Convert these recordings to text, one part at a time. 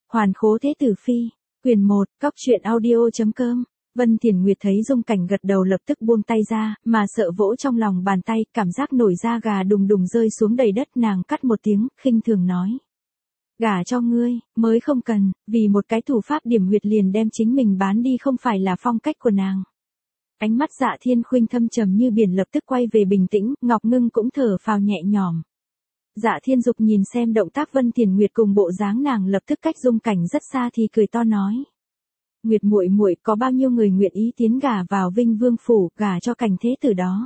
Hoàn khố thế tử phi, quyền 1, cóc truyện audio.com. Vân Thiền Nguyệt thấy Dung Cảnh gật đầu lập tức buông tay ra, mà sợ vỗ trong lòng bàn tay, cảm giác nổi da gà đùng đùng rơi xuống đầy đất, nàng cắt một tiếng, khinh thường nói. Gả cho ngươi, mới không cần, vì một cái thủ pháp điểm huyệt liền đem chính mình bán đi không phải là phong cách của nàng. Ánh mắt Dạ Thiên Khuynh thâm trầm như biển lập tức quay về bình tĩnh, Ngọc Ngưng cũng thở phào nhẹ nhõm. Dạ Thiên Dục nhìn xem động tác Vân Thiền Nguyệt cùng bộ dáng nàng lập tức cách Dung Cảnh rất xa thì cười to nói. Nguyệt muội muội, có bao nhiêu người nguyện ý tiến gả vào Vinh Vương phủ, gả cho Cảnh thế tử đó.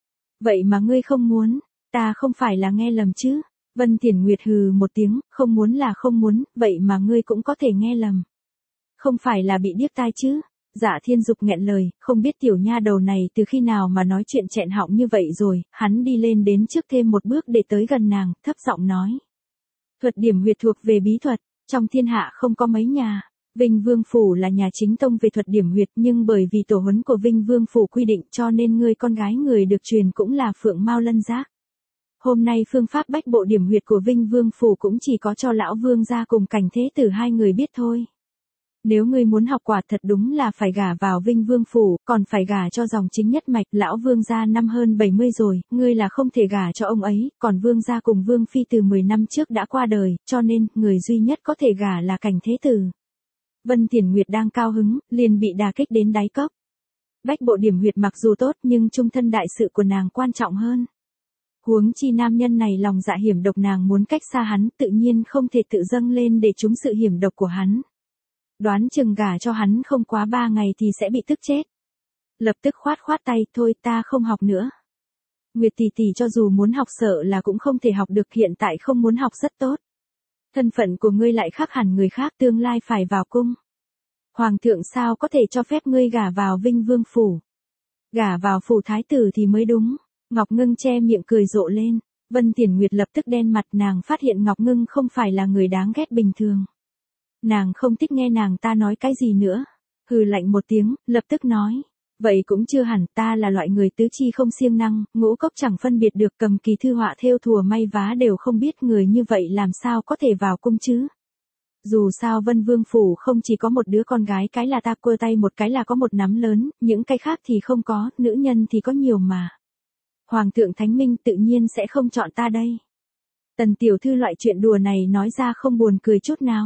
Vậy mà ngươi không muốn, ta không phải là nghe lầm chứ? Vân Thiền Nguyệt hừ một tiếng, không muốn là không muốn, vậy mà ngươi cũng có thể nghe lầm. Không phải là bị điếc tai chứ? Dạ Thiên Dục nghẹn lời, không biết tiểu nha đầu này từ khi nào mà nói chuyện chẹn họng như vậy rồi, hắn đi lên đến trước thêm một bước để tới gần nàng, thấp giọng nói. Thuật điểm huyệt thuộc về bí thuật, trong thiên hạ không có mấy nhà. Vinh Vương phủ là nhà chính tông về thuật điểm huyệt, nhưng bởi vì tổ huấn của Vinh Vương phủ quy định cho nên người con gái người được truyền cũng là Phượng Mao Lân Giác. Hôm nay phương pháp bách bộ điểm huyệt của Vinh Vương phủ cũng chỉ có cho lão vương gia cùng Cảnh thế tử hai người biết thôi. Nếu ngươi muốn học quả thật đúng là phải gả vào Vinh Vương phủ, còn phải gả cho dòng chính nhất mạch, lão vương gia năm hơn 70 rồi, ngươi là không thể gả cho ông ấy, còn vương gia cùng vương phi từ 10 năm trước đã qua đời, cho nên người duy nhất có thể gả là Cảnh thế tử. Vân Thiền Nguyệt đang cao hứng, liền bị đả kích đến đáy cốc. Bách bộ điểm huyệt mặc dù tốt nhưng chung thân đại sự của nàng quan trọng hơn. Huống chi nam nhân này lòng dạ hiểm độc, nàng muốn cách xa hắn, tự nhiên không thể tự dâng lên để trúng sự hiểm độc của hắn. Đoán chừng gả cho hắn không quá 3 ngày thì sẽ bị tức chết. Lập tức khoát tay, thôi ta không học nữa. Nguyệt tỷ tỷ cho dù muốn học sợ là cũng không thể học được, hiện tại không muốn học rất tốt. Thân phận của ngươi lại khác hẳn người khác, tương lai phải vào cung. Hoàng thượng sao có thể cho phép ngươi gả vào Vinh Vương phủ. Gả vào phủ thái tử thì mới đúng. Ngọc Ngưng che miệng cười rộ lên. Vân Thiền Nguyệt lập tức đen mặt, nàng phát hiện Ngọc Ngưng không phải là người đáng ghét bình thường. Nàng không thích nghe nàng ta nói cái gì nữa. Hừ lạnh một tiếng, lập tức nói. Vậy cũng chưa hẳn, ta là loại người tứ chi không siêng năng, ngũ cốc chẳng phân biệt được, cầm kỳ thư họa thêu thùa may vá đều không biết, người như vậy làm sao có thể vào cung chứ. Dù sao Vân Vương phủ không chỉ có một đứa con gái, cái là ta cua tay một cái là có một nắm lớn, những cái khác thì không có, nữ nhân thì có nhiều mà. Hoàng thượng thánh minh tự nhiên sẽ không chọn ta đây. Tần tiểu thư loại chuyện đùa này nói ra không buồn cười chút nào.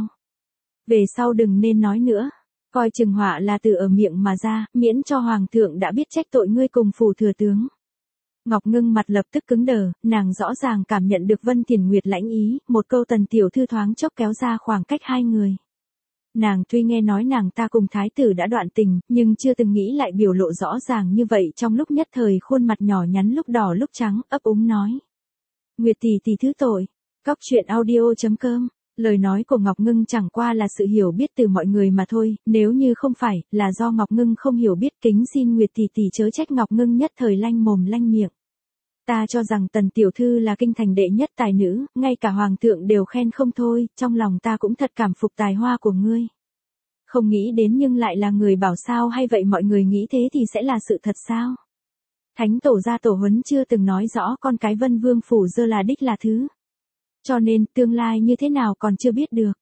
Về sau đừng nên nói nữa. Coi chừng họa là từ ở miệng mà ra, miễn cho hoàng thượng đã biết trách tội ngươi cùng phủ thừa tướng. Ngọc Ngưng mặt lập tức cứng đờ, nàng rõ ràng cảm nhận được Vân Thiền Nguyệt lãnh ý, một câu tần tiểu thư thoáng chốc kéo ra khoảng cách hai người. Nàng tuy nghe nói nàng ta cùng thái tử đã đoạn tình, nhưng chưa từng nghĩ lại biểu lộ rõ ràng như vậy, trong lúc nhất thời khuôn mặt nhỏ nhắn lúc đỏ lúc trắng, ấp úng nói. Nguyệt tỷ tỷ thứ tội. Cóc truyện audio.com. Lời nói của Ngọc Ngưng chẳng qua là sự hiểu biết từ mọi người mà thôi, nếu như không phải, là do Ngọc Ngưng không hiểu biết, kính xin Nguyệt tỷ tỷ chớ trách. Ngọc Ngưng nhất thời lanh mồm lanh miệng. Ta cho rằng Tần tiểu thư là kinh thành đệ nhất tài nữ, ngay cả hoàng thượng đều khen không thôi, trong lòng ta cũng thật cảm phục tài hoa của ngươi. Không nghĩ đến nhưng lại là người bảo sao, hay vậy mọi người nghĩ thế thì sẽ là sự thật sao? Thánh tổ gia tổ huấn chưa từng nói rõ con cái Vân Vương phủ dơ là đích là thứ. Cho nên, tương lai như thế nào còn chưa biết được.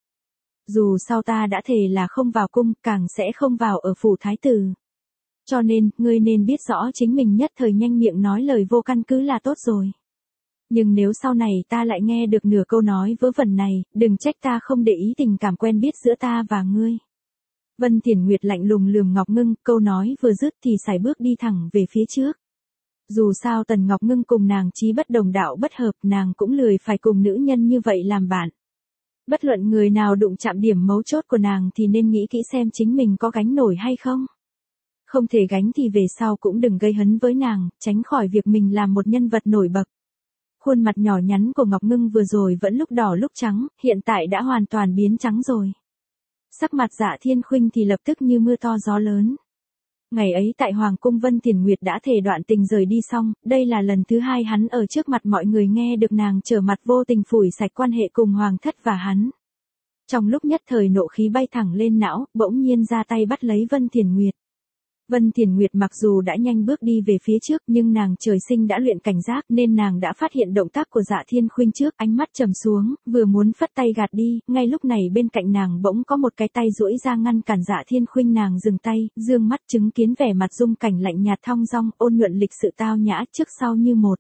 Dù sao ta đã thề là không vào cung, càng sẽ không vào ở phủ thái tử. Cho nên, ngươi nên biết rõ chính mình, nhất thời nhanh miệng nói lời vô căn cứ là tốt rồi. Nhưng nếu sau này ta lại nghe được nửa câu nói vớ vẩn này, đừng trách ta không để ý tình cảm quen biết giữa ta và ngươi. Vân Thiền Nguyệt lạnh lùng lườm Ngọc Ngưng, câu nói vừa dứt thì sải bước đi thẳng về phía trước. Dù sao Tần Ngọc Ngưng cùng nàng chí bất đồng đạo bất hợp, nàng cũng lười phải cùng nữ nhân như vậy làm bạn. Bất luận người nào đụng chạm điểm mấu chốt của nàng thì nên nghĩ kỹ xem chính mình có gánh nổi hay không. Không thể gánh thì về sau cũng đừng gây hấn với nàng, tránh khỏi việc mình làm một nhân vật nổi bật. Khuôn mặt nhỏ nhắn của Ngọc Ngưng vừa rồi vẫn lúc đỏ lúc trắng, hiện tại đã hoàn toàn biến trắng rồi. Sắc mặt Dạ Thiên Khuynh thì lập tức như mưa to gió lớn. Ngày ấy tại Hoàng cung Vân Thiền Nguyệt đã thề đoạn tình rời đi xong, đây là lần thứ hai hắn ở trước mặt mọi người nghe được nàng trở mặt vô tình phủi sạch quan hệ cùng Hoàng thất và hắn. Trong lúc nhất thời nộ khí bay thẳng lên não, bỗng nhiên ra tay bắt lấy Vân Thiền Nguyệt. Vân Thiền Nguyệt mặc dù đã nhanh bước đi về phía trước nhưng nàng trời sinh đã luyện cảnh giác nên nàng đã phát hiện động tác của Dạ Thiên Khuynh trước, ánh mắt trầm xuống, vừa muốn phất tay gạt đi, ngay lúc này bên cạnh nàng bỗng có một cái tay duỗi ra ngăn cản Dạ Thiên Khuynh, nàng dừng tay, dương mắt chứng kiến vẻ mặt Dung Cảnh lạnh nhạt thong dong, ôn nhuận lịch sự tao nhã trước sau như một.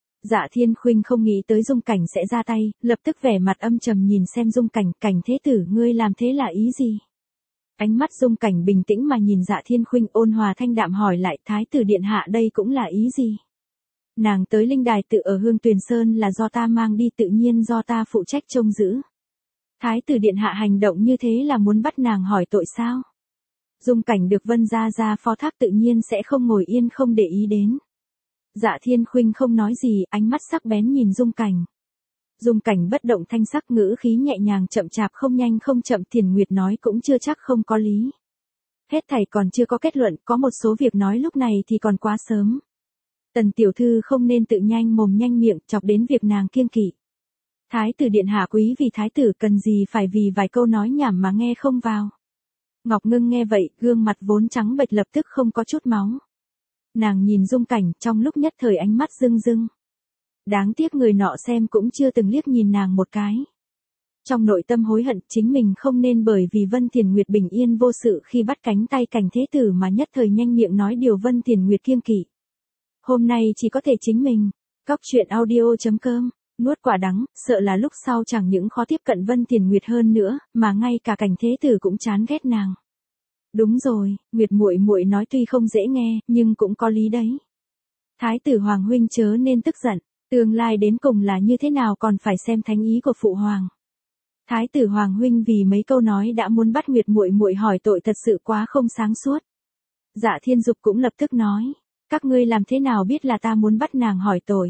Dạ Thiên Khuynh không nghĩ tới Dung Cảnh sẽ ra tay, lập tức vẻ mặt âm trầm nhìn xem Dung Cảnh, Cảnh thế tử ngươi làm thế là ý gì? Ánh mắt Dung Cảnh bình tĩnh mà nhìn Dạ Thiên Khuynh, ôn hòa thanh đạm hỏi lại, thái tử điện hạ đây cũng là ý gì? Nàng tới linh đài tự ở Hương Tuyền Sơn là do ta mang đi, tự nhiên do ta phụ trách trông giữ. Thái tử điện hạ hành động như thế là muốn bắt nàng hỏi tội sao? Dung Cảnh được Vân gia gia phó thác tự nhiên sẽ không ngồi yên không để ý đến. Dạ Thiên Khuynh không nói gì, ánh mắt sắc bén nhìn Dung Cảnh. Dung Cảnh bất động thanh sắc, ngữ khí nhẹ nhàng chậm chạp không nhanh không chậm, Thiền Nguyệt nói cũng chưa chắc không có lý. Hết thảy còn chưa có kết luận, có một số việc nói lúc này thì còn quá sớm. Tần tiểu thư không nên tự nhanh mồm nhanh miệng, chọc đến việc nàng kiêng kỵ. Thái tử điện hạ quý vì thái tử cần gì phải vì vài câu nói nhảm mà nghe không vào. Ngọc Ngưng nghe vậy, gương mặt vốn trắng bệch lập tức không có chút máu. Nàng nhìn Dung Cảnh, trong lúc nhất thời ánh mắt rưng rưng. Đáng tiếc người nọ xem cũng chưa từng liếc nhìn nàng một cái. Trong nội tâm hối hận chính mình không nên bởi vì Vân Thiền Nguyệt bình yên vô sự khi bắt cánh tay Cảnh thế tử mà nhất thời nhanh miệng nói điều Vân Thiền Nguyệt kiêng kỵ. Hôm nay chỉ có thể chính mình. Cóc truyện audio.com, nuốt quả đắng, sợ là lúc sau chẳng những khó tiếp cận Vân Thiền Nguyệt hơn nữa, mà ngay cả Cảnh thế tử cũng chán ghét nàng. Đúng rồi, Nguyệt muội muội nói tuy không dễ nghe, nhưng cũng có lý đấy. Thái tử Hoàng huynh chớ nên tức giận, tương lai đến cùng là như thế nào còn phải xem thánh ý của phụ hoàng. Thái tử Hoàng huynh vì mấy câu nói đã muốn bắt Nguyệt muội muội hỏi tội thật sự quá không sáng suốt. Dạ Thiên Dục cũng lập tức nói, các ngươi làm thế nào biết là ta muốn bắt nàng hỏi tội?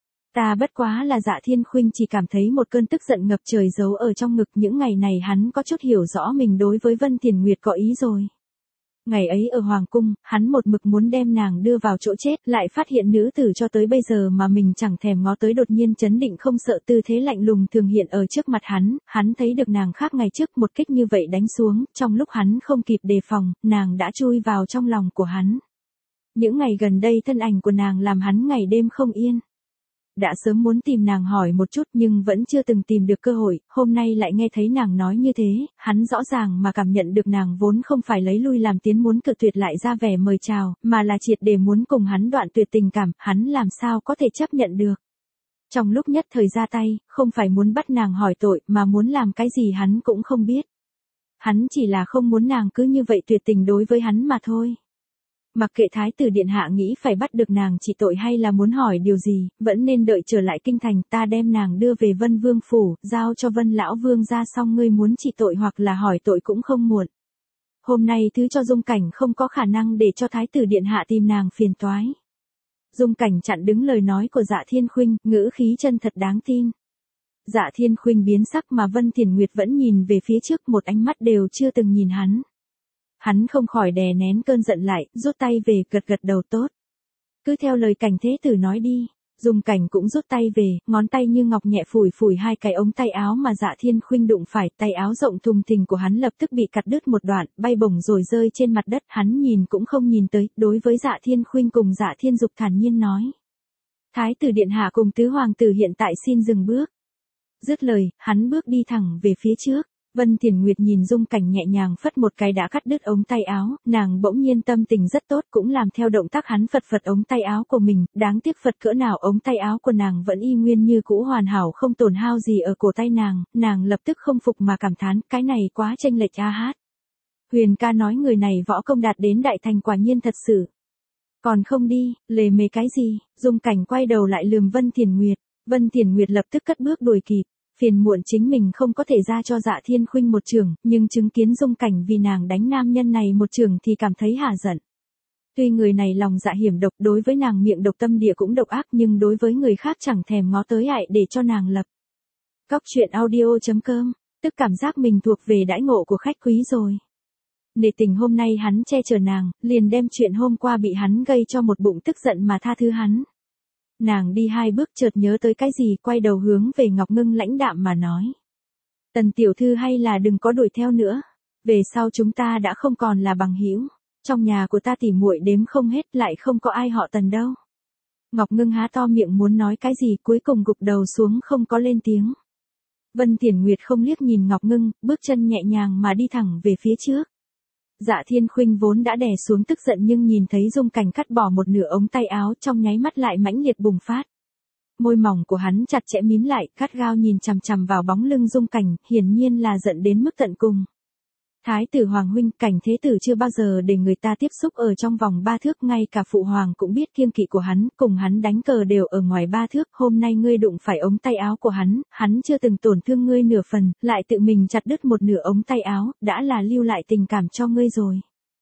Ta bất quá là Dạ Thiên Khuynh chỉ cảm thấy một cơn tức giận ngập trời giấu ở trong ngực, những ngày này hắn có chút hiểu rõ mình đối với Vân Thiền Nguyệt có ý rồi. Ngày ấy ở Hoàng Cung, hắn một mực muốn đem nàng đưa vào chỗ chết, lại phát hiện nữ tử cho tới bây giờ mà mình chẳng thèm ngó tới đột nhiên chấn định không sợ, tư thế lạnh lùng thường hiện ở trước mặt hắn thấy được nàng khác ngày trước, một kích như vậy đánh xuống, trong lúc hắn không kịp đề phòng, nàng đã chui vào trong lòng của hắn. Những ngày gần đây thân ảnh của nàng làm hắn ngày đêm không yên. Đã sớm muốn tìm nàng hỏi một chút nhưng vẫn chưa từng tìm được cơ hội, hôm nay lại nghe thấy nàng nói như thế, hắn rõ ràng mà cảm nhận được nàng vốn không phải lấy lui làm tiến muốn cự tuyệt lại ra vẻ mời chào, mà là triệt để muốn cùng hắn đoạn tuyệt tình cảm, hắn làm sao có thể chấp nhận được. Trong lúc nhất thời ra tay, không phải muốn bắt nàng hỏi tội mà muốn làm cái gì hắn cũng không biết. Hắn chỉ là không muốn nàng cứ như vậy tuyệt tình đối với hắn mà thôi. Mặc kệ thái tử điện hạ nghĩ phải bắt được nàng trị tội hay là muốn hỏi điều gì, vẫn nên đợi trở lại kinh thành, ta đem nàng đưa về Vân Vương phủ, giao cho Vân lão vương ra, xong ngươi muốn trị tội hoặc là hỏi tội cũng không muộn. Hôm nay thứ cho Dung Cảnh không có khả năng để cho thái tử điện hạ tìm nàng phiền toái. Dung Cảnh chặn đứng lời nói của Dạ Thiên Khuynh, ngữ khí chân thật đáng tin. Dạ Thiên Khuynh biến sắc mà Vân Thiền Nguyệt vẫn nhìn về phía trước, một ánh mắt đều chưa từng nhìn hắn. Hắn không khỏi đè nén cơn giận lại, rút tay về, gật gật đầu tốt. Cứ theo lời Cảnh thế tử nói đi. Dung Cảnh cũng rút tay về, ngón tay như ngọc nhẹ phủi phủi hai cái ống tay áo mà Dạ Thiên Khuynh đụng phải, tay áo rộng thùng thình của hắn lập tức bị cắt đứt một đoạn, bay bổng rồi rơi trên mặt đất, hắn nhìn cũng không nhìn tới, đối với Dạ Thiên Khuynh cùng Dạ Thiên Dục thản nhiên nói. Thái tử điện hạ cùng tứ hoàng tử hiện tại xin dừng bước. Dứt lời, hắn bước đi thẳng về phía trước. Vân Thiền Nguyệt nhìn Dung Cảnh nhẹ nhàng phất một cái đã cắt đứt ống tay áo, nàng bỗng nhiên tâm tình rất tốt, cũng làm theo động tác hắn phật phật ống tay áo của mình, đáng tiếc phật cỡ nào ống tay áo của nàng vẫn y nguyên như cũ hoàn hảo không tổn hao gì ở cổ tay nàng lập tức không phục mà cảm thán, cái này quá chênh lệch a hát. Huyền ca nói người này võ công đạt đến đại thành quả nhiên thật sự. Còn không đi, lề mề cái gì, Dung Cảnh quay đầu lại lườm Vân Thiền Nguyệt lập tức cất bước đuổi kịp. Phiền muộn chính mình không có thể ra cho Dạ Thiên Khuynh một chưởng, nhưng chứng kiến Dung Cảnh vì nàng đánh nam nhân này một chưởng thì cảm thấy hả giận. Tuy người này lòng dạ hiểm độc, đối với nàng miệng độc tâm địa cũng độc ác, nhưng đối với người khác chẳng thèm ngó tới ại để cho nàng lập. Cóc truyện audio.com, tức cảm giác mình thuộc về đãi ngộ của khách quý rồi. Nể tình hôm nay hắn che chở nàng, liền đem chuyện hôm qua bị hắn gây cho một bụng tức giận mà tha thứ hắn. Nàng đi hai bước chợt nhớ tới cái gì, quay đầu hướng về Ngọc Ngưng lãnh đạm mà nói. Tần tiểu thư hay là đừng có đuổi theo nữa. Về sau chúng ta đã không còn là bằng hữu. Trong nhà của ta tỉ muội đếm không hết, lại không có ai họ Tần đâu. Ngọc Ngưng há to miệng muốn nói cái gì, cuối cùng gục đầu xuống không có lên tiếng. Vân Tiền Nguyệt không liếc nhìn Ngọc Ngưng, bước chân nhẹ nhàng mà đi thẳng về phía trước. Dạ Thiên Khuynh vốn đã đè xuống tức giận nhưng nhìn thấy Dung Cảnh cắt bỏ một nửa ống tay áo, trong nháy mắt lại mãnh liệt bùng phát. Môi mỏng của hắn chặt chẽ mím lại, gắt gao nhìn chằm chằm vào bóng lưng Dung Cảnh, hiển nhiên là giận đến mức tận cùng. Thái tử Hoàng huynh, Cảnh thế tử chưa bao giờ để người ta tiếp xúc ở trong vòng 3 thước, ngay cả phụ hoàng cũng biết kiêng kỵ của hắn, cùng hắn đánh cờ đều ở ngoài 3 thước, hôm nay ngươi đụng phải ống tay áo của hắn chưa từng tổn thương ngươi nửa phần, lại tự mình chặt đứt một nửa ống tay áo, đã là lưu lại tình cảm cho ngươi rồi.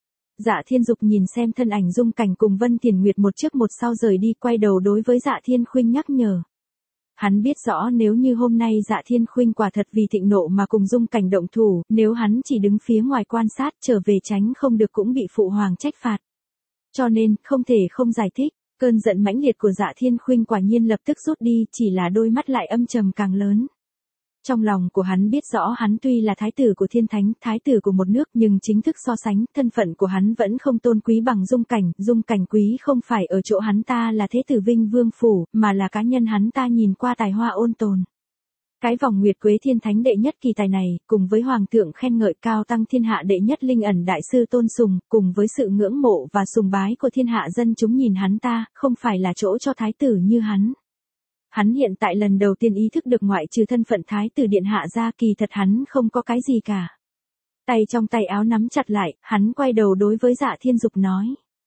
Dạ Thiên Dục nhìn xem thân ảnh Dung Cảnh cùng Vân Tiền Nguyệt một trước một sau rời đi, quay đầu đối với Dạ Thiên Khuynh nhắc nhở. Hắn biết rõ nếu như hôm nay Dạ Thiên Khuynh quả thật vì thịnh nộ mà cùng Dung Cảnh động thủ, nếu hắn chỉ đứng phía ngoài quan sát trở về tránh không được cũng bị phụ hoàng trách phạt. Cho nên, không thể không giải thích, cơn giận mãnh liệt của Dạ Thiên Khuynh quả nhiên lập tức rút đi, chỉ là đôi mắt lại âm trầm càng lớn. Trong lòng của hắn biết rõ hắn tuy là thái tử của thiên thánh, thái tử của một nước, nhưng chính thức so sánh, thân phận của hắn vẫn không tôn quý bằng Dung Cảnh quý không phải ở chỗ hắn ta là thế tử Vinh Vương Phủ, mà là cá nhân hắn ta nhìn qua tài hoa ôn tồn. Cái vòng nguyệt quế thiên thánh đệ nhất kỳ tài này, cùng với hoàng thượng khen ngợi cao tăng thiên hạ đệ nhất linh ẩn đại sư tôn sùng, cùng với sự ngưỡng mộ và sùng bái của thiên hạ dân chúng nhìn hắn ta, không phải là chỗ cho thái tử như hắn. Hắn hiện tại lần đầu tiên ý thức được ngoại trừ thân phận thái tử điện hạ ra, kỳ thật hắn không có cái gì cả. Tay trong tay áo nắm chặt lại, hắn quay đầu đối với Dạ Thiên Dục nói.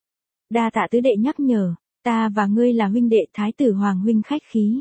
Đa tạ tứ đệ nhắc nhở, ta và ngươi là huynh đệ, thái tử Hoàng huynh khách khí.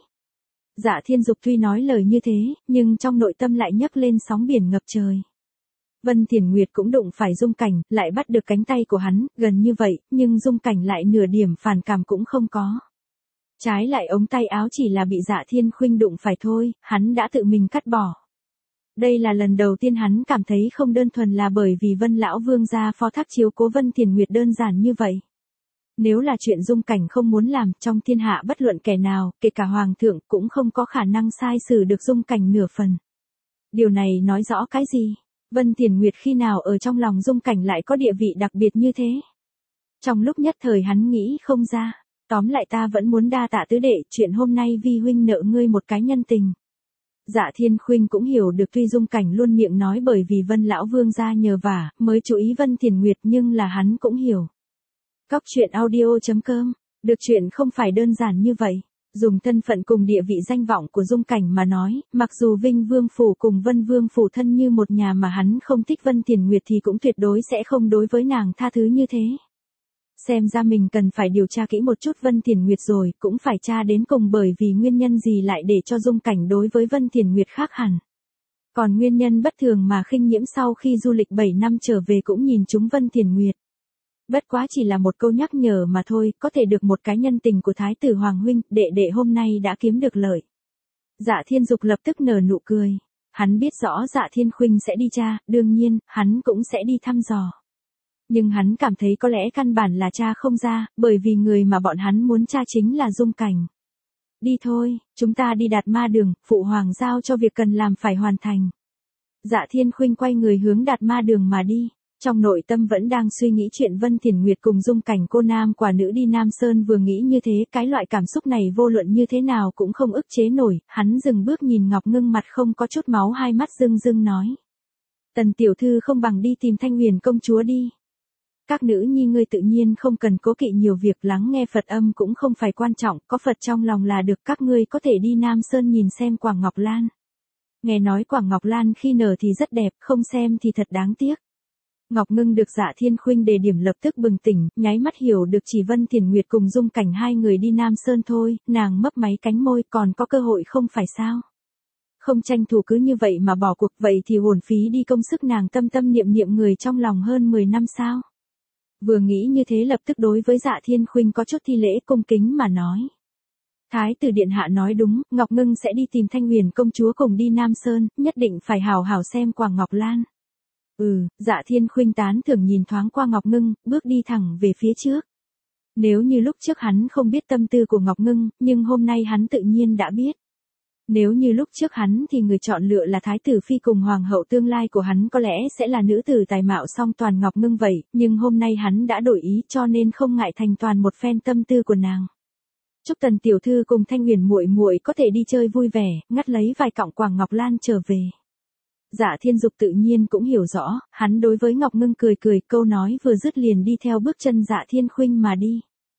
Dạ Thiên Dục tuy nói lời như thế, nhưng trong nội tâm lại nhấc lên sóng biển ngập trời. Vân Tiền Nguyệt cũng đụng phải Dung Cảnh, lại bắt được cánh tay của hắn, gần như vậy, nhưng Dung Cảnh lại nửa điểm phản cảm cũng không có. Trái lại ống tay áo chỉ là bị Dạ Thiên Khuynh đụng phải thôi, hắn đã tự mình cắt bỏ. Đây là lần đầu tiên hắn cảm thấy không đơn thuần là bởi vì Vân lão vương gia phó thác chiếu cố Vân Tiền Nguyệt đơn giản như vậy. Nếu là chuyện Dung Cảnh không muốn làm, trong thiên hạ bất luận kẻ nào, kể cả hoàng thượng cũng không có khả năng sai xử được Dung Cảnh nửa phần. Điều này nói rõ cái gì? Vân Tiền Nguyệt khi nào ở trong lòng Dung Cảnh lại có địa vị đặc biệt như thế? Trong lúc nhất thời hắn nghĩ không ra. Tóm lại ta vẫn muốn đa tạ tứ đệ, chuyện hôm nay vi huynh nợ ngươi một cái nhân tình. Dạ Thiên Khuynh cũng hiểu được tuy Dung Cảnh luôn miệng nói bởi vì Vân lão vương gia nhờ vả, mới chú ý Vân Tiền Nguyệt, nhưng là hắn cũng hiểu. Cóc truyện audio.com, được chuyện không phải đơn giản như vậy. Dùng thân phận cùng địa vị danh vọng của Dung Cảnh mà nói, mặc dù Vinh Vương Phủ cùng Vân Vương Phủ thân như một nhà mà hắn không thích Vân Tiền Nguyệt thì cũng tuyệt đối sẽ không đối với nàng tha thứ như thế. Xem ra mình cần phải điều tra kỹ một chút Vân Tiền Nguyệt rồi, cũng phải tra đến cùng bởi vì nguyên nhân gì lại để cho Dung Cảnh đối với Vân Tiền Nguyệt khác hẳn. Còn nguyên nhân bất thường mà Khinh Nhiễm sau khi du lịch 7 năm trở về cũng nhìn chúng Vân Tiền Nguyệt. Bất quá chỉ là một câu nhắc nhở mà thôi, có thể được một cái nhân tình của Thái tử Hoàng huynh, đệ đệ hôm nay đã kiếm được lợi. Dạ Thiên Dục lập tức nở nụ cười. Hắn biết rõ Dạ Thiên Khuynh sẽ đi tra, đương nhiên, hắn cũng sẽ đi thăm dò. Nhưng hắn cảm thấy có lẽ căn bản là tra không ra, bởi vì người mà bọn hắn muốn tra chính là Dung Cảnh. Đi thôi, chúng ta đi Đạt Ma Đường, phụ hoàng giao cho việc cần làm phải hoàn thành. Dạ Thiên Khuynh quay người hướng Đạt Ma Đường mà đi. Trong nội tâm vẫn đang suy nghĩ chuyện Vân Tiền Nguyệt cùng Dung Cảnh cô nam quả nữ đi Nam Sơn, vừa nghĩ như thế, cái loại cảm xúc này vô luận như thế nào cũng không ức chế nổi, hắn dừng bước nhìn Ngọc Ngưng mặt không có chút máu, hai mắt rưng rưng nói. Tần tiểu thư không bằng đi tìm Thanh Huyền công chúa đi. Các nữ nhi ngươi tự nhiên không cần cố kỵ nhiều việc, lắng nghe Phật âm cũng không phải quan trọng, có Phật trong lòng là được, các ngươi có thể đi Nam Sơn nhìn xem Quảng Ngọc Lan. Nghe nói Quảng Ngọc Lan khi nở thì rất đẹp, không xem thì thật đáng tiếc. Ngọc Ngưng được Dạ Thiên Khuynh đề điểm lập tức bừng tỉnh, nháy mắt hiểu được chỉ Vân Tiền Nguyệt cùng Dung Cảnh hai người đi Nam Sơn thôi, nàng mấp máy cánh môi, còn có cơ hội không phải sao? Không tranh thủ cứ như vậy mà bỏ cuộc, vậy thì uổng phí đi công sức nàng tâm tâm niệm niệm người trong lòng hơn 10 năm sao? Vừa nghĩ như thế lập tức đối với Dạ Thiên Khuynh có chút thi lễ cung kính mà nói. Thái tử điện hạ nói đúng, Ngọc Ngưng sẽ đi tìm Thanh Huyền công chúa cùng đi Nam Sơn, nhất định phải hào hào xem Quảng Ngọc Lan. Dạ Thiên Khuynh tán thưởng nhìn thoáng qua Ngọc Ngưng, bước đi thẳng về phía trước. Nếu như lúc trước hắn không biết tâm tư của Ngọc Ngưng, nhưng hôm nay hắn tự nhiên đã biết. Nếu như lúc trước hắn thì người chọn lựa là thái tử phi cùng hoàng hậu tương lai của hắn có lẽ sẽ là nữ tử tài mạo song toàn Ngọc Ngưng vậy, nhưng hôm nay hắn đã đổi ý cho nên không ngại thành toàn một phen tâm tư của nàng. Chúc Tần tiểu thư cùng Thanh Huyền muội muội có thể đi chơi vui vẻ, ngắt lấy vài cọng quàng ngọc lan trở về. Dạ Thiên Dục tự nhiên cũng hiểu rõ, hắn đối với Ngọc Ngưng cười cười, câu nói vừa dứt liền đi theo bước chân Dạ Thiên Khuynh mà đi.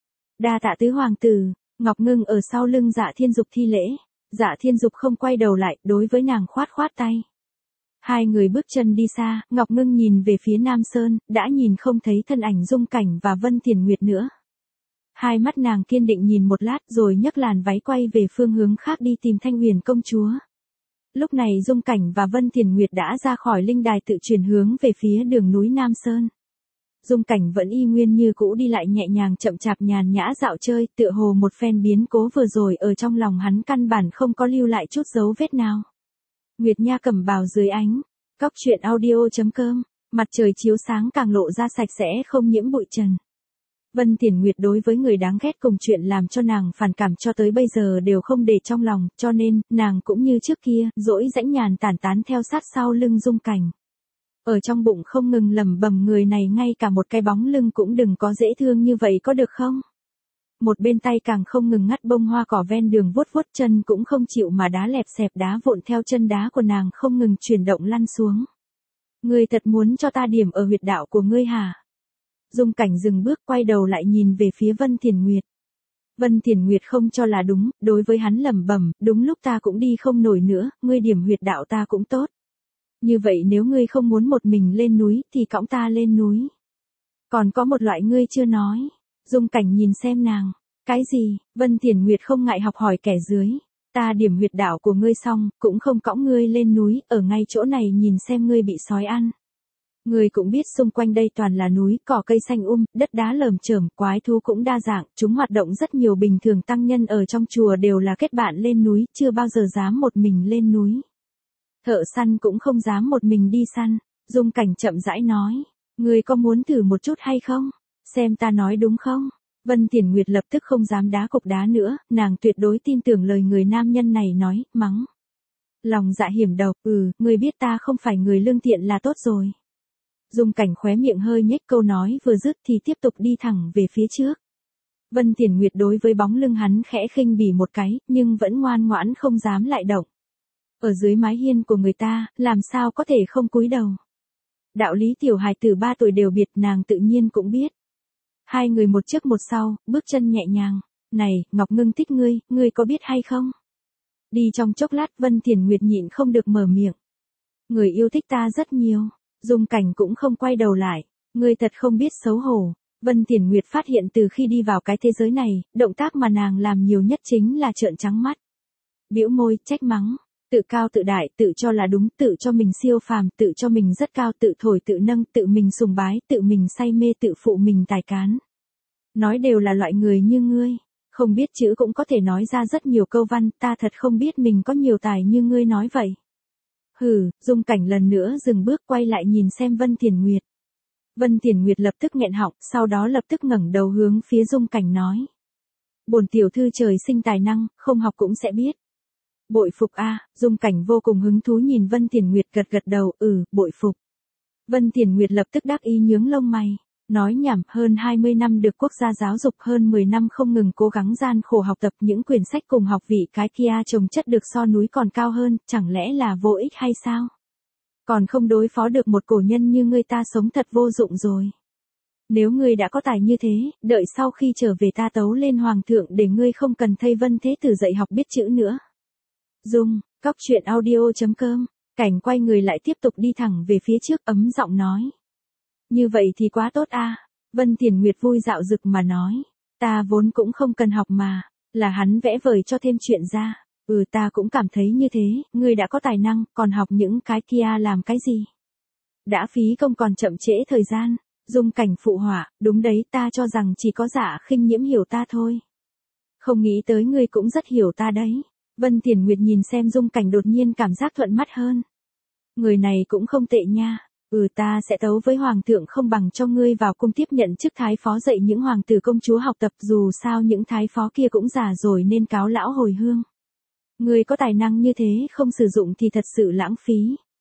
Đa tạ tứ hoàng tử. Ngọc Ngưng ở sau lưng Dạ Thiên Dục thi lễ. Dạ Thiên Dục không quay đầu lại, đối với nàng khoát khoát tay. Hai người bước chân đi xa, Ngọc Ngưng nhìn về phía Nam Sơn, đã nhìn không thấy thân ảnh Dung Cảnh và Vân Thiền Nguyệt nữa. Hai mắt nàng kiên định nhìn một lát rồi nhấc làn váy quay về phương hướng khác đi tìm Thanh Huyền công chúa. Lúc này Dung Cảnh và Vân Thiền Nguyệt đã ra khỏi linh đài tự chuyển hướng về phía đường núi Nam Sơn. Dung Cảnh vẫn y nguyên như cũ đi lại nhẹ nhàng chậm chạp nhàn nhã dạo chơi, tựa hồ một phen biến cố vừa rồi ở trong lòng hắn căn bản không có lưu lại chút dấu vết nào. Nguyệt Nha cẩm bào dưới ánh, cóc truyện audio.com, mặt trời chiếu sáng càng lộ ra sạch sẽ không nhiễm bụi trần. Vân Thiền Nguyệt đối với người đáng ghét cùng chuyện làm cho nàng phản cảm cho tới bây giờ đều không để trong lòng, cho nên, nàng cũng như trước kia, dỗi dãnh nhàn tản tán theo sát sau lưng Dung Cảnh. Ở trong bụng không ngừng lẩm bẩm người này ngay cả một cái bóng lưng cũng đừng có dễ thương như vậy có được không? Một bên tay càng không ngừng ngắt bông hoa cỏ ven đường vuốt vuốt chân cũng không chịu mà đá lẹp xẹp đá vụn theo chân đá của nàng không ngừng chuyển động lăn xuống. Ngươi thật muốn cho ta điểm ở huyệt đạo của ngươi hả? Dung Cảnh dừng bước quay đầu lại nhìn về phía Vân Thiền Nguyệt. Vân Thiền Nguyệt không cho là đúng, đối với hắn lẩm bẩm, đúng lúc ta cũng đi không nổi nữa, ngươi điểm huyệt đạo ta cũng tốt. Như vậy nếu ngươi không muốn một mình lên núi thì cõng ta lên núi. Còn có một loại ngươi chưa nói. Dung Cảnh nhìn xem nàng. Cái gì? Vân Thiền Nguyệt không ngại học hỏi kẻ dưới. Ta điểm huyệt đạo của ngươi xong, cũng không cõng ngươi lên núi, ở ngay chỗ này nhìn xem ngươi bị sói ăn. Ngươi cũng biết xung quanh đây toàn là núi, cỏ cây xanh đất đá lởm chởm, quái thú cũng đa dạng, chúng hoạt động rất nhiều, bình thường tăng nhân ở trong chùa đều là kết bạn lên núi, chưa bao giờ dám một mình lên núi. Thợ săn cũng không dám một mình đi săn. Dung Cảnh chậm rãi nói, ngươi có muốn thử một chút hay không? Xem ta nói đúng không? Vân Thiền Nguyệt lập tức không dám đá cục đá nữa, nàng tuyệt đối tin tưởng lời người nam nhân này nói, mắng. Lòng dạ hiểm độc, ngươi biết ta không phải người lương thiện là tốt rồi. Dung Cảnh khóe miệng hơi nhếch, câu nói vừa dứt thì tiếp tục đi thẳng về phía trước. Vân Thiền Nguyệt đối với bóng lưng hắn khẽ khinh bỉ một cái, nhưng vẫn ngoan ngoãn không dám lại động. Ở dưới mái hiên của người ta, làm sao có thể không cúi đầu. Đạo lý tiểu hài tử 3 tuổi đều biệt, nàng tự nhiên cũng biết. Hai người một trước một sau, bước chân nhẹ nhàng. Này, Ngọc Ngưng thích ngươi có biết hay không? Đi trong chốc lát Vân Thiền Nguyệt nhịn không được mở miệng. Người yêu thích ta rất nhiều. Dung Cảnh cũng không quay đầu lại. Ngươi thật không biết xấu hổ. Vân Thiền Nguyệt phát hiện từ khi đi vào cái thế giới này, động tác mà nàng làm nhiều nhất chính là trợn trắng mắt. Bĩu môi, trách mắng. Tự cao tự đại, tự cho là đúng, tự cho mình siêu phàm, tự cho mình rất cao, tự thổi tự nâng, tự mình sùng bái, tự mình say mê, tự phụ mình tài cán. Nói đều là loại người như ngươi, không biết chữ cũng có thể nói ra rất nhiều câu văn, ta thật không biết mình có nhiều tài như ngươi nói vậy. Hừ, Dung Cảnh lần nữa dừng bước quay lại nhìn xem Vân Thiền Nguyệt. Vân Thiền Nguyệt lập tức nghẹn họng, sau đó lập tức ngẩng đầu hướng phía Dung Cảnh nói. Bổn tiểu thư trời sinh tài năng, không học cũng sẽ biết. Bội phục a. Dung Cảnh vô cùng hứng thú nhìn Vân Thiền Nguyệt gật gật đầu, bội phục. Vân Thiền Nguyệt lập tức đắc ý nhướng lông mày, nói nhảm, hơn 20 năm được quốc gia giáo dục, hơn 10 năm không ngừng cố gắng gian khổ học tập những quyển sách cùng học vị cái kia trồng chất được so núi còn cao hơn, chẳng lẽ là vô ích hay sao? Còn không đối phó được một cổ nhân như ngươi ta sống thật vô dụng rồi. Nếu ngươi đã có tài như thế, đợi sau khi trở về ta tấu lên hoàng thượng để ngươi không cần thay Vân Thế Tử dạy học biết chữ nữa. Cóc truyện audio.com, Cảnh quay người lại tiếp tục đi thẳng về phía trước, ấm giọng nói. Như vậy thì quá tốt a. Vân Thiền Nguyệt vui dạo dực mà nói. Ta vốn cũng không cần học mà, là hắn vẽ vời cho thêm chuyện ra. Ta cũng cảm thấy như thế, ngươi đã có tài năng, còn học những cái kia làm cái gì? Đã phí công còn chậm trễ thời gian. Dung Cảnh phụ họa, đúng đấy, ta cho rằng chỉ có Dạ Khinh Nhiễm hiểu ta thôi. Không nghĩ tới ngươi cũng rất hiểu ta đấy. Vân Thiền Nguyệt nhìn xem Dung Cảnh đột nhiên cảm giác thuận mắt hơn. Người này cũng không tệ nha. Ta sẽ tấu với hoàng thượng không bằng cho ngươi vào cung tiếp nhận chức thái phó dạy những hoàng tử công chúa học tập, dù sao những thái phó kia cũng già rồi nên cáo lão hồi hương. Ngươi có tài năng như thế không sử dụng thì thật sự lãng phí.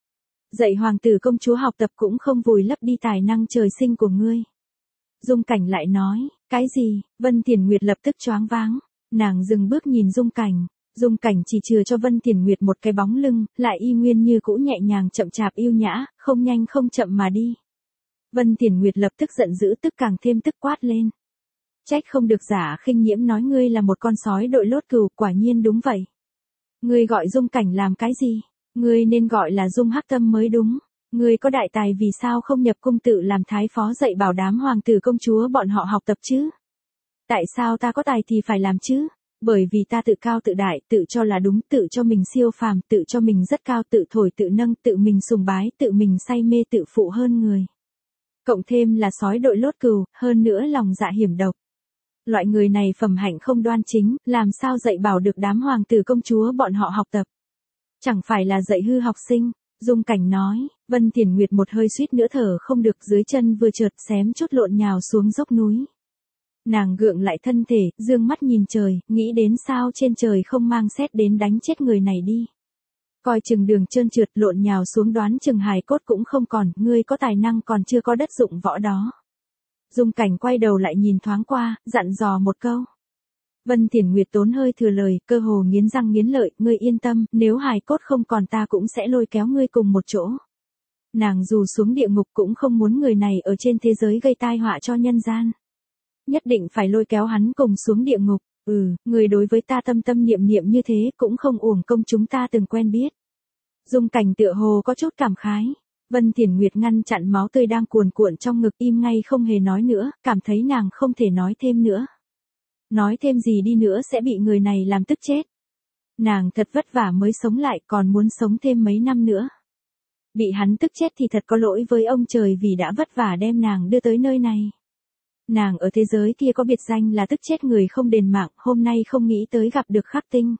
Dạy hoàng tử công chúa học tập cũng không vùi lấp đi tài năng trời sinh của ngươi. Dung Cảnh lại nói, cái gì? Vân Thiền Nguyệt lập tức choáng váng. Nàng dừng bước nhìn Dung Cảnh. Dung Cảnh chỉ chừa cho Vân Thiền Nguyệt một cái bóng lưng, lại y nguyên như cũ nhẹ nhàng chậm chạp yêu nhã, không nhanh không chậm mà đi. Vân Thiền Nguyệt lập tức giận dữ tức càng thêm tức quát lên. Trách không được Giả Khinh Nhiễm nói ngươi là một con sói đội lốt cừu, quả nhiên đúng vậy. Ngươi gọi Dung Cảnh làm cái gì? Ngươi nên gọi là Dung Hắc Tâm mới đúng. Ngươi có đại tài vì sao không nhập cung tự làm thái phó dạy bảo đám hoàng tử công chúa bọn họ học tập chứ? Tại sao ta có tài thì phải làm chứ? Bởi vì ta tự cao tự đại, tự cho là đúng, tự cho mình siêu phàm, tự cho mình rất cao, tự thổi tự nâng, tự mình sùng bái, tự mình say mê, tự phụ hơn người. Cộng thêm là sói đội lốt cừu, hơn nữa lòng dạ hiểm độc. Loại người này phẩm hạnh không đoan chính, làm sao dạy bảo được đám hoàng tử công chúa bọn họ học tập? Chẳng phải là dạy hư học sinh. Dung Cảnh nói. Vân Thiền Nguyệt một hơi suýt nữa thở không được, dưới chân vừa trượt xém chút lộn nhào xuống dốc núi. Nàng gượng lại thân thể, dương mắt nhìn trời, nghĩ đến sao trên trời không mang sét đến đánh chết người này đi. Coi chừng đường trơn trượt lộn nhào xuống đoán chừng hài cốt cũng không còn, ngươi có tài năng còn chưa có đất dụng võ đó. Dung Cảnh quay đầu lại nhìn thoáng qua, dặn dò một câu. Vân Thiền Nguyệt tốn hơi thừa lời, cơ hồ nghiến răng nghiến lợi, ngươi yên tâm, nếu hài cốt không còn ta cũng sẽ lôi kéo ngươi cùng một chỗ. Nàng dù xuống địa ngục cũng không muốn người này ở trên thế giới gây tai họa cho nhân gian. Nhất định phải lôi kéo hắn cùng xuống địa ngục. Người đối với ta tâm tâm niệm niệm như thế cũng không uổng công chúng ta từng quen biết. Dung Cảnh tựa hồ có chút cảm khái. Vân Thiền Nguyệt ngăn chặn máu tươi đang cuồn cuộn trong ngực, im ngay không hề nói nữa, cảm thấy nàng không thể nói thêm nữa. Nói thêm gì đi nữa sẽ bị người này làm tức chết. Nàng thật vất vả mới sống lại, còn muốn sống thêm mấy năm nữa. Bị hắn tức chết thì thật có lỗi với ông trời vì đã vất vả đem nàng đưa tới nơi này. Nàng ở thế giới kia có biệt danh là tức chết người không đền mạng, hôm nay không nghĩ tới gặp được Khắc Tinh.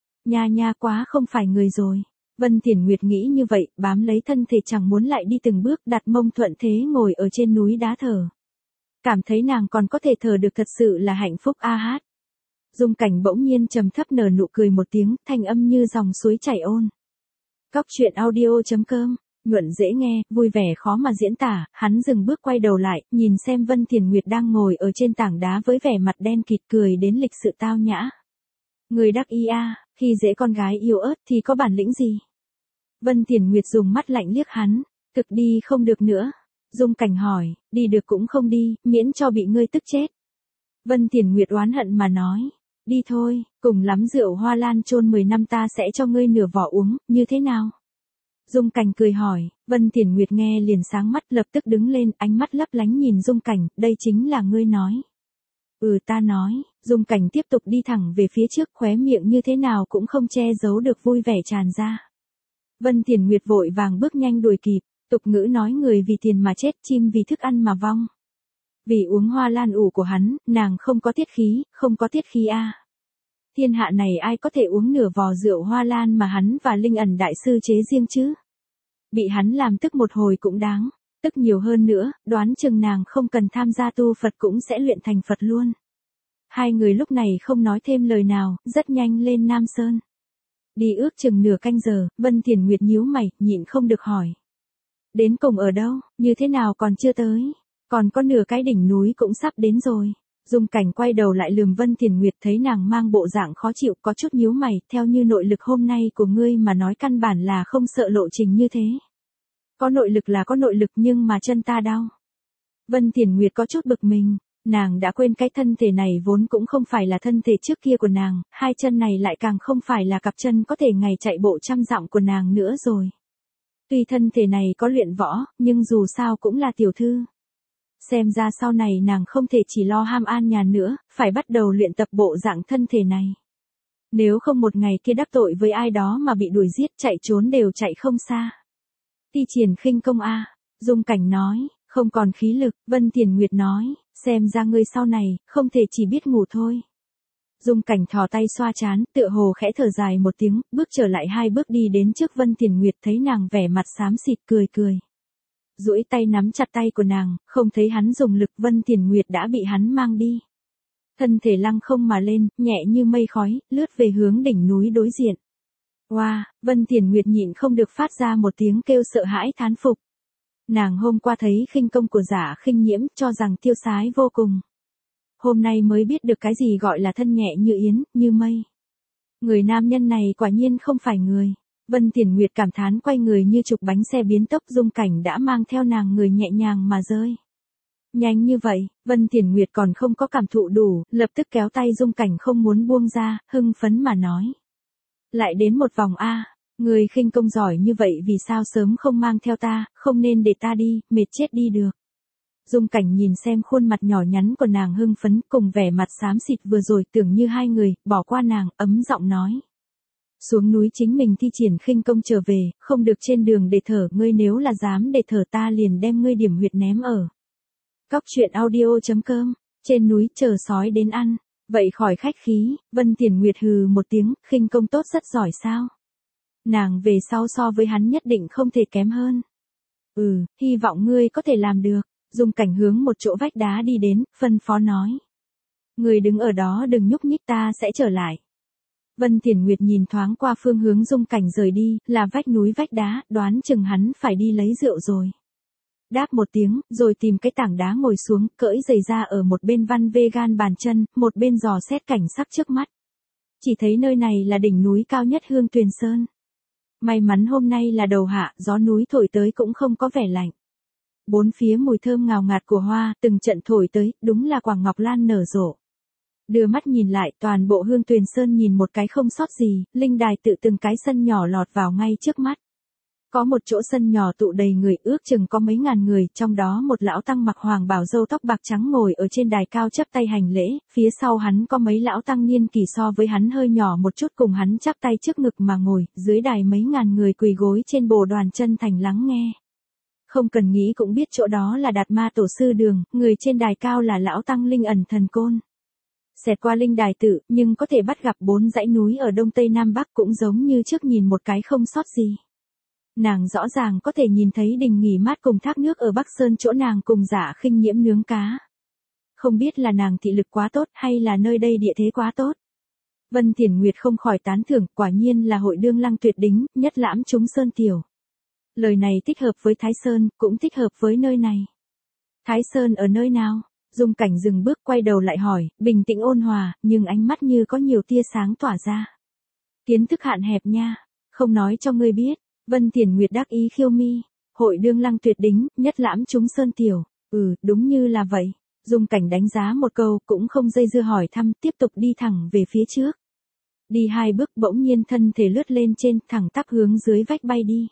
Nha quá không phải người rồi. Vân Thiền Nguyệt nghĩ như vậy, bám lấy thân thể chẳng muốn lại đi từng bước, đặt mông thuận thế ngồi ở trên núi đá thở. Cảm thấy nàng còn có thể thở được thật sự là hạnh phúc a hát. Dung Cảnh bỗng nhiên trầm thấp nở nụ cười một tiếng, thanh âm như dòng suối chảy ôn. Cóc truyện audio.com, nhuận dễ nghe, vui vẻ khó mà diễn tả. Hắn dừng bước quay đầu lại, nhìn xem Vân Thiền Nguyệt đang ngồi ở trên tảng đá với vẻ mặt đen kịt, cười đến lịch sự tao nhã. Người đắc ý a, khi dễ con gái yếu ớt thì có bản lĩnh gì? Vân Thiền Nguyệt dùng mắt lạnh liếc hắn, cực đi không được nữa. Dung Cảnh hỏi, đi được cũng không đi, miễn cho bị ngươi tức chết. Vân Thiền Nguyệt oán hận mà nói, đi thôi, cùng lắm rượu hoa lan chôn 10 năm ta sẽ cho ngươi nửa vỏ uống, như thế nào? Dung Cảnh cười hỏi, Vân Thiền Nguyệt nghe liền sáng mắt, lập tức đứng lên, ánh mắt lấp lánh nhìn Dung Cảnh, đây chính là ngươi nói. Ta nói. Dung Cảnh tiếp tục đi thẳng về phía trước, khóe miệng như thế nào cũng không che giấu được vui vẻ tràn ra. Vân Thiền Nguyệt vội vàng bước nhanh đuổi kịp, tục ngữ nói người vì tiền mà chết, chim vì thức ăn mà vong. Vì uống hoa lan ủ của hắn, nàng không có tiết khí, không có tiết khí a. Thiên hạ này ai có thể uống nửa vò rượu hoa lan mà hắn và Linh Ẩn đại sư chế riêng chứ? Bị hắn làm tức một hồi cũng đáng, tức nhiều hơn nữa, đoán chừng nàng không cần tham gia tu Phật cũng sẽ luyện thành Phật luôn. Hai người lúc này không nói thêm lời nào, rất nhanh lên Nam Sơn. Đi ước chừng nửa canh giờ, Vân Thiền Nguyệt nhíu mày, nhịn không được hỏi. Đến cùng ở đâu, như thế nào còn chưa tới? Còn có nửa cái đỉnh núi cũng sắp đến rồi. Dung Cảnh quay đầu lại lườm Vân Thiền Nguyệt, thấy nàng mang bộ dạng khó chịu, có chút nhíu mày, theo như nội lực hôm nay của ngươi mà nói căn bản là không sợ lộ trình như thế. Có nội lực là có nội lực nhưng mà chân ta đau. Vân Thiền Nguyệt có chút bực mình, nàng đã quên cái thân thể này vốn cũng không phải là thân thể trước kia của nàng, hai chân này lại càng không phải là cặp chân có thể ngày chạy bộ 100 dặm của nàng nữa rồi. Tuy thân thể này có luyện võ, nhưng dù sao cũng là tiểu thư. Xem ra sau này nàng không thể chỉ lo ham an nhàn nữa, phải bắt đầu luyện tập bộ dạng thân thể này. Nếu không một ngày kia đắc tội với ai đó mà bị đuổi giết, chạy trốn đều chạy không xa. Ti triển khinh công a. Dung Cảnh nói, không còn khí lực. Vân Thiền Nguyệt nói, xem ra ngươi sau này, không thể chỉ biết ngủ thôi. Dung Cảnh thò tay xoa trán, tựa hồ khẽ thở dài một tiếng, bước trở lại 2 bước đi đến trước Vân Thiền Nguyệt, thấy nàng vẻ mặt xám xịt, cười. Duỗi tay nắm chặt tay của nàng, không thấy hắn dùng lực, Vân Thiền Nguyệt đã bị hắn mang đi. Thân thể lăng không mà lên, nhẹ như mây khói, lướt về hướng đỉnh núi đối diện. Wow, Vân Thiển Nguyệt nhịn không được phát ra một tiếng kêu sợ hãi thán phục. Nàng hôm qua thấy khinh công của Giả Khinh Nhiễm, cho rằng tiêu sái vô cùng. Hôm nay mới biết được cái gì gọi là thân nhẹ như yến, như mây. Người nam nhân này quả nhiên không phải người. Vân Thiển Nguyệt cảm thán, quay người như trục bánh xe biến tốc, Dung Cảnh đã mang theo nàng người nhẹ nhàng mà rơi. Nhanh như vậy, Vân Thiển Nguyệt còn không có cảm thụ đủ, lập tức kéo tay Dung Cảnh không muốn buông ra, hưng phấn mà nói. Lại đến một vòng a, người khinh công giỏi như vậy vì sao sớm không mang theo ta, không nên để ta đi, mệt chết đi được. Dung Cảnh nhìn xem khuôn mặt nhỏ nhắn của nàng hưng phấn cùng vẻ mặt xám xịt vừa rồi, tưởng như hai người, bỏ qua nàng, ấm giọng nói. Xuống núi chính mình thi triển khinh công trở về, không được trên đường để thở, ngươi nếu là dám để thở ta liền đem ngươi điểm huyệt ném ở. Cóc truyện audio.com, trên núi chờ sói đến ăn, vậy khỏi khách khí, Vân Thiển Nguyệt hừ một tiếng, khinh công tốt rất giỏi sao. Nàng về sau so với hắn nhất định không thể kém hơn. Hy vọng ngươi có thể làm được. Dung Cảnh hướng một chỗ vách đá đi đến, phân phó nói. Người đứng ở đó đừng nhúc nhích, ta sẽ trở lại. Vân Thiển Nguyệt nhìn thoáng qua phương hướng Dung Cảnh rời đi, là vách núi vách đá, đoán chừng hắn phải đi lấy rượu rồi. Đáp một tiếng, rồi tìm cái tảng đá ngồi xuống, cởi giày ra ở một bên văn vegan bàn chân, một bên dò xét cảnh sắc trước mắt. Chỉ thấy nơi này là đỉnh núi cao nhất Hương Tuyền Sơn. May mắn hôm nay là đầu hạ, gió núi thổi tới cũng không có vẻ lạnh. Bốn phía mùi thơm ngào ngạt của hoa, từng trận thổi tới, đúng là quảng ngọc lan nở rộ. Đưa mắt nhìn lại, toàn bộ Hương Tuyền Sơn nhìn một cái không sót gì, linh đài tự từng cái sân nhỏ lọt vào ngay trước mắt. Có một chỗ sân nhỏ tụ đầy người, ước chừng có mấy ngàn người, trong đó một lão tăng mặc hoàng bào râu tóc bạc trắng ngồi ở trên đài cao chắp tay hành lễ, phía sau hắn có mấy lão tăng niên kỷ so với hắn hơi nhỏ một chút cùng hắn chắp tay trước ngực mà ngồi, dưới đài mấy ngàn người quỳ gối trên bồ đoàn chân thành lắng nghe. Không cần nghĩ cũng biết chỗ đó là Đạt Ma Tổ Sư Đường, người trên đài cao là lão tăng Linh Ẩn Thần Côn. Xẹt qua linh đài tự, nhưng có thể bắt gặp 4 dãy núi ở đông tây nam bắc, cũng giống như trước nhìn một cái không sót gì. Nàng rõ ràng có thể nhìn thấy đình nghỉ mát cùng thác nước ở Bắc Sơn chỗ nàng cùng Giả Khinh Nhiễm nướng cá. Không biết là nàng thị lực quá tốt hay là nơi đây địa thế quá tốt. Vân Thiển Nguyệt không khỏi tán thưởng, quả nhiên là hội đương lăng tuyệt đính, nhất lãm chúng sơn tiểu. Lời này thích hợp với Thái Sơn, cũng thích hợp với nơi này. Thái Sơn ở nơi nào? Dung Cảnh dừng bước quay đầu lại hỏi, bình tĩnh ôn hòa, nhưng ánh mắt như có nhiều tia sáng tỏa ra. Kiến thức hạn hẹp nha, không nói cho ngươi biết. Vân Thiển Nguyệt đắc ý khiêu mi, hội đương lăng tuyệt đính, nhất lãm chúng sơn tiểu. Đúng như là vậy. Dung Cảnh đánh giá một câu, cũng không dây dưa hỏi thăm, tiếp tục đi thẳng về phía trước. Đi 2 bước bỗng nhiên thân thể lướt lên trên, thẳng tắp hướng dưới vách bay đi.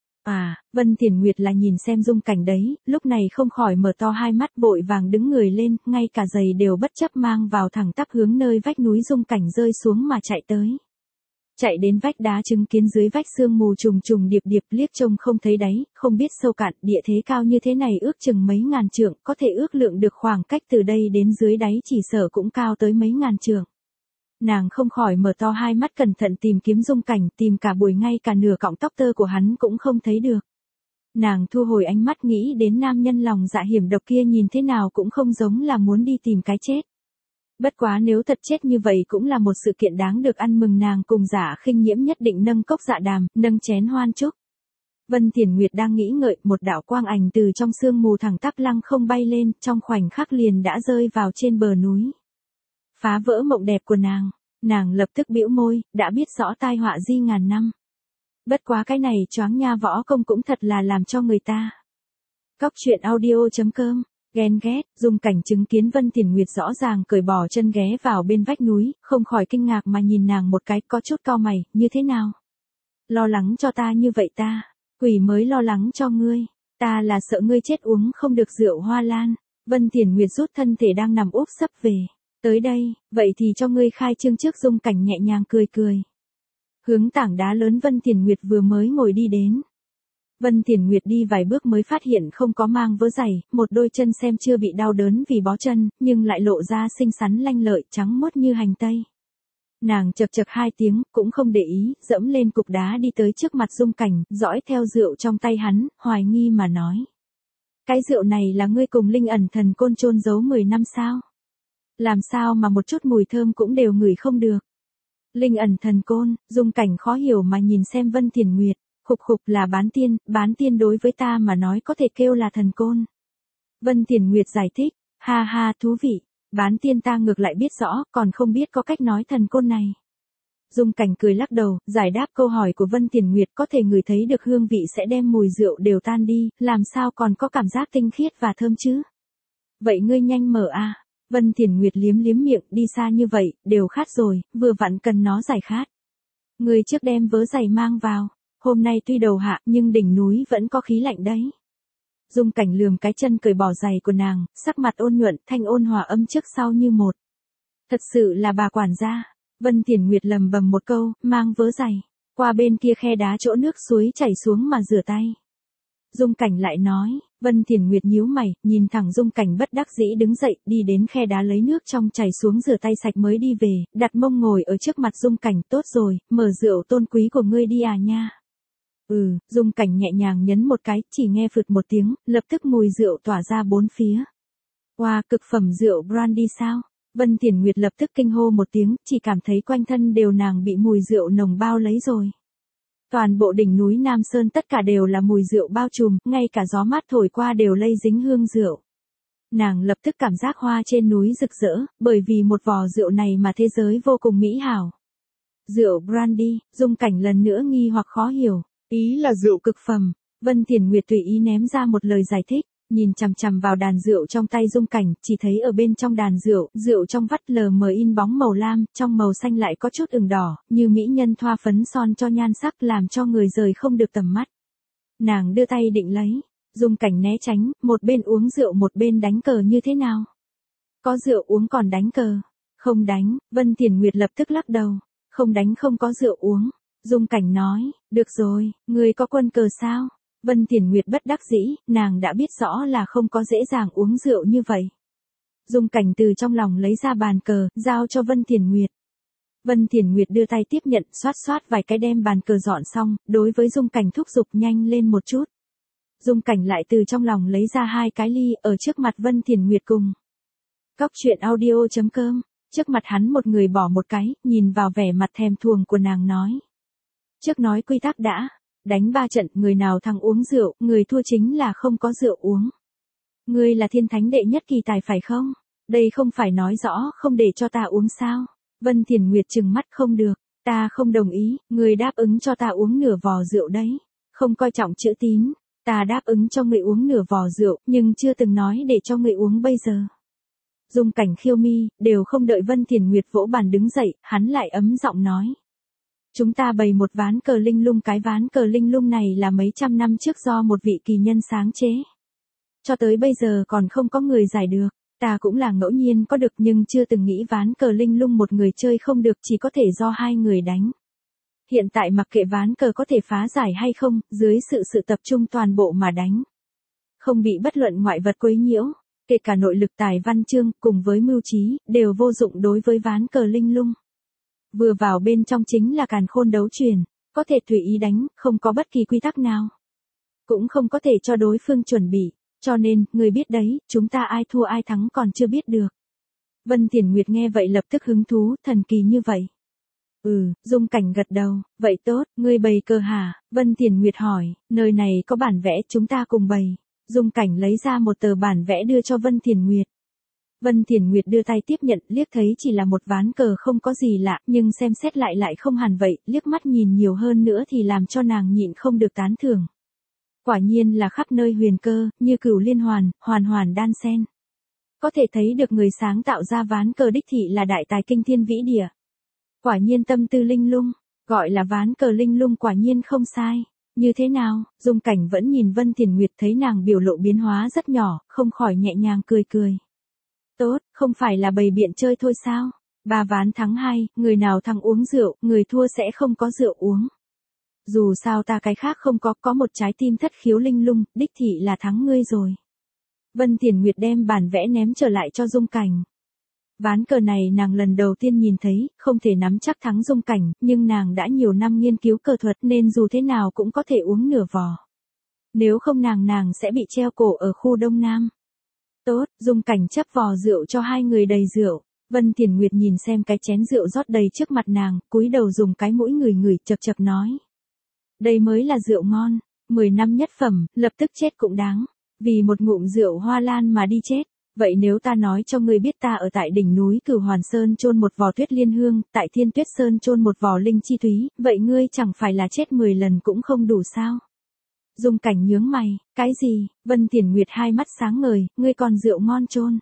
Vân Thiển Nguyệt là nhìn xem Dung Cảnh đấy, lúc này không khỏi mở to hai mắt, vội vàng đứng người lên, ngay cả giày đều bất chấp mang vào, thẳng tắp hướng nơi vách núi Dung Cảnh rơi xuống mà chạy tới. Chạy đến vách đá chứng kiến dưới vách sương mù trùng trùng điệp điệp, liếc trông không thấy đáy, không biết sâu cạn, địa thế cao như thế này ước chừng mấy ngàn trượng, có thể ước lượng được khoảng cách từ đây đến dưới đáy chỉ sợ cũng cao tới mấy ngàn trượng. Nàng không khỏi mở to hai mắt cẩn thận tìm kiếm Dung Cảnh, tìm cả buổi ngay cả nửa cọng tóc tơ của hắn cũng không thấy được. Nàng thu hồi ánh mắt nghĩ đến nam nhân lòng dạ hiểm độc kia nhìn thế nào cũng không giống là muốn đi tìm cái chết. Bất quá nếu thật chết như vậy cũng là một sự kiện đáng được ăn mừng, nàng cùng Giả Khinh Nhiễm nhất định nâng cốc dạ đàm, nâng chén hoan chúc. Vân Thiển Nguyệt đang nghĩ ngợi, một đạo quang ảnh từ trong sương mù thẳng tắp lăng không bay lên, trong khoảnh khắc liền đã rơi vào trên bờ núi. Phá vỡ mộng đẹp của nàng lập tức bĩu môi, đã biết rõ tai họa di ngàn năm. Bất quá cái này choáng nha võ công cũng thật là làm cho người ta. Cóc truyện audio.com, ghen ghét, Dung Cảnh chứng kiến Vân Thiển Nguyệt rõ ràng cởi bỏ chân ghé vào bên vách núi, không khỏi kinh ngạc mà nhìn nàng một cái, có chút cau mày, như thế nào? Lo lắng cho ta như vậy ta? Quỷ mới lo lắng cho ngươi, ta là sợ ngươi chết uống không được rượu hoa lan. Vân Thiển Nguyệt rút thân thể đang nằm úp sấp về. Tới đây, vậy thì cho ngươi khai trương trước. Dung Cảnh nhẹ nhàng cười cười. Hướng tảng đá lớn Vân Thiển Nguyệt vừa mới ngồi đi đến. Vân Thiển Nguyệt đi vài bước mới phát hiện không có mang vớ giày, một đôi chân xem chưa bị đau đớn vì bó chân, nhưng lại lộ ra xinh xắn lanh lợi, trắng muốt như hành tây. Nàng chậc chậc 2 tiếng, cũng không để ý, dẫm lên cục đá đi tới trước mặt Dung Cảnh, dõi theo rượu trong tay hắn, hoài nghi mà nói. Cái rượu này là ngươi cùng Linh Ẩn Thần Côn chôn giấu 10 năm sao? Làm sao mà một chút mùi thơm cũng đều ngửi không được. Linh ẩn thần côn, Dung Cảnh khó hiểu mà nhìn xem Vân Thiền Nguyệt, khục khục là bán tiên đối với ta mà nói có thể kêu là thần côn. Vân Thiền Nguyệt giải thích, ha ha thú vị, bán tiên ta ngược lại biết rõ, còn không biết có cách nói thần côn này. Dung Cảnh cười lắc đầu, giải đáp câu hỏi của Vân Thiền Nguyệt, có thể ngửi thấy được hương vị sẽ đem mùi rượu đều tan đi, làm sao còn có cảm giác tinh khiết và thơm chứ? Vậy ngươi nhanh mở a. Vân Thiền Nguyệt liếm miệng, đi xa như vậy, đều khát rồi, vừa vặn cần nó giải khát. Ngươi trước đem vớ giày mang vào, hôm nay tuy đầu hạ nhưng đỉnh núi vẫn có khí lạnh đấy. Dung Cảnh lườm cái chân cởi bỏ giày của nàng, sắc mặt ôn nhuận, thanh ôn hòa âm trước sau như một. Thật sự là bà quản gia. Vân Thiền Nguyệt lầm bầm một câu, mang vớ giày, qua bên kia khe đá chỗ nước suối chảy xuống mà rửa tay. Dung Cảnh lại nói, Vân Thiền Nguyệt nhíu mày, nhìn thẳng Dung Cảnh bất đắc dĩ đứng dậy, đi đến khe đá lấy nước trong chảy xuống rửa tay sạch mới đi về, đặt mông ngồi ở trước mặt Dung Cảnh, tốt rồi, mở rượu tôn quý của ngươi đi à nha. Dung Cảnh nhẹ nhàng nhấn một cái, chỉ nghe phụt một tiếng, lập tức mùi rượu tỏa ra bốn phía. Wow, cực phẩm rượu brandy sao? Vân Thiền Nguyệt lập tức kinh hô một tiếng, chỉ cảm thấy quanh thân đều nàng bị mùi rượu nồng bao lấy rồi. Toàn bộ đỉnh núi Nam Sơn tất cả đều là mùi rượu bao trùm, ngay cả gió mát thổi qua đều lây dính hương rượu. Nàng lập tức cảm giác hoa trên núi rực rỡ, bởi vì một vò rượu này mà thế giới vô cùng mỹ hảo. Rượu brandy, Dung Cảnh lần nữa nghi hoặc khó hiểu, ý là rượu cực phẩm. Vân Thiền Nguyệt tùy ý ném ra một lời giải thích, nhìn chằm chằm vào đàn rượu trong tay Dung Cảnh, chỉ thấy ở bên trong đàn rượu trong vắt lờ mờ in bóng màu lam, trong màu xanh lại có chút ửng đỏ, như mỹ nhân thoa phấn son cho nhan sắc làm cho người rời không được tầm mắt. Nàng đưa tay định lấy, Dung Cảnh né tránh, một bên uống rượu một bên đánh cờ như thế nào? Có rượu uống còn đánh cờ? Không đánh, Vân Thiền Nguyệt lập tức lắc đầu, không đánh không có rượu uống. Dung Cảnh nói, được rồi, người có quân cờ sao? Vân Thiền Nguyệt bất đắc dĩ, nàng đã biết rõ là không có dễ dàng uống rượu như vậy. Dung Cảnh từ trong lòng lấy ra bàn cờ, giao cho Vân Thiền Nguyệt. Vân Thiền Nguyệt đưa tay tiếp nhận, xoát vài cái đem bàn cờ dọn xong, đối với Dung Cảnh thúc giục nhanh lên một chút. Dung Cảnh lại từ trong lòng lấy ra 2 cái ly, ở trước mặt Vân Thiền Nguyệt cùng. Cóc truyện audio.com, trước mặt hắn một người bỏ một cái, nhìn vào vẻ mặt thèm thuồng của nàng nói. Trước nói quy tắc đã. Đánh 3 trận, người nào thắng uống rượu, người thua chính là không có rượu uống. Ngươi là thiên thánh đệ nhất kỳ tài phải không? Đây không phải nói rõ không để cho ta uống sao? Vân Thiền Nguyệt trừng mắt, không được, ta không đồng ý, người đáp ứng cho ta uống nửa vò rượu đấy. Không coi trọng chữ tín, ta đáp ứng cho người uống nửa vò rượu, nhưng chưa từng nói để cho người uống bây giờ. Dung Cảnh khiêu mi, đều không đợi Vân Thiền Nguyệt vỗ bàn đứng dậy, hắn lại ấm giọng nói. Chúng ta bày một ván cờ linh lung, cái ván cờ linh lung này là mấy trăm năm trước do một vị kỳ nhân sáng chế. Cho tới bây giờ còn không có người giải được, ta cũng là ngẫu nhiên có được nhưng chưa từng nghĩ ván cờ linh lung một người chơi không được, chỉ có thể do 2 người đánh. Hiện tại mặc kệ ván cờ có thể phá giải hay không, dưới sự tập trung toàn bộ mà đánh. Không bị bất luận ngoại vật quấy nhiễu, kể cả nội lực tài văn chương cùng với mưu trí, đều vô dụng đối với ván cờ linh lung. Vừa vào bên trong chính là càn khôn đấu truyền, có thể tùy ý đánh, không có bất kỳ quy tắc nào. Cũng không có thể cho đối phương chuẩn bị, cho nên, người biết đấy, chúng ta ai thua ai thắng còn chưa biết được. Vân Thiền Nguyệt nghe vậy lập tức hứng thú, thần kỳ như vậy. Dung Cảnh gật đầu, vậy tốt, ngươi bày cờ hả? Vân Thiền Nguyệt hỏi, nơi này có bản vẽ, chúng ta cùng bày. Dung Cảnh lấy ra một tờ bản vẽ đưa cho Vân Thiền Nguyệt. Vân Thiền Nguyệt đưa tay tiếp nhận, liếc thấy chỉ là một ván cờ không có gì lạ, nhưng xem xét lại không hẳn vậy, liếc mắt nhìn nhiều hơn nữa thì làm cho nàng nhịn không được tán thưởng. Quả nhiên là khắp nơi huyền cơ, như cửu liên hoàn, hoàn đan xen. Có thể thấy được người sáng tạo ra ván cờ đích thị là đại tài kinh thiên vĩ địa. Quả nhiên tâm tư linh lung, gọi là ván cờ linh lung quả nhiên không sai. Như thế nào? Dung Cảnh vẫn nhìn Vân Thiền Nguyệt, thấy nàng biểu lộ biến hóa rất nhỏ, không khỏi nhẹ nhàng cười. Tốt, không phải là bày biện chơi thôi sao? 3 ván thắng 2, người nào thắng uống rượu, người thua sẽ không có rượu uống. Dù sao ta cái khác không có một trái tim thất khiếu linh lung, đích thị là thắng ngươi rồi. Vân Thiền Nguyệt đem bản vẽ ném trở lại cho Dung Cảnh. Ván cờ này nàng lần đầu tiên nhìn thấy, không thể nắm chắc thắng Dung Cảnh, nhưng nàng đã nhiều năm nghiên cứu cờ thuật nên dù thế nào cũng có thể uống nửa vò. Nếu không nàng sẽ bị treo cổ ở khu Đông Nam. Tốt, Dung Cảnh chấp vò rượu cho 2 người đầy rượu. Vân Thiển Nguyệt nhìn xem cái chén rượu rót đầy trước mặt nàng, cúi đầu dùng cái mũi ngửi ngửi chậc chậc nói. Đây mới là rượu ngon, 10 năm nhất phẩm, lập tức chết cũng đáng. Vì một ngụm rượu Hoa Lan mà đi chết. Vậy nếu ta nói cho ngươi biết ta ở tại đỉnh núi Cửu Hoàn Sơn chôn một vò Tuyết Liên Hương, tại Thiên Tuyết Sơn chôn một vò Linh Chi Thúy, vậy ngươi chẳng phải là chết 10 lần cũng không đủ sao? Dung Cảnh nhướng mày, cái gì? Vân Thiển Nguyệt hai mắt sáng ngời, ngươi còn rượu ngon chôn.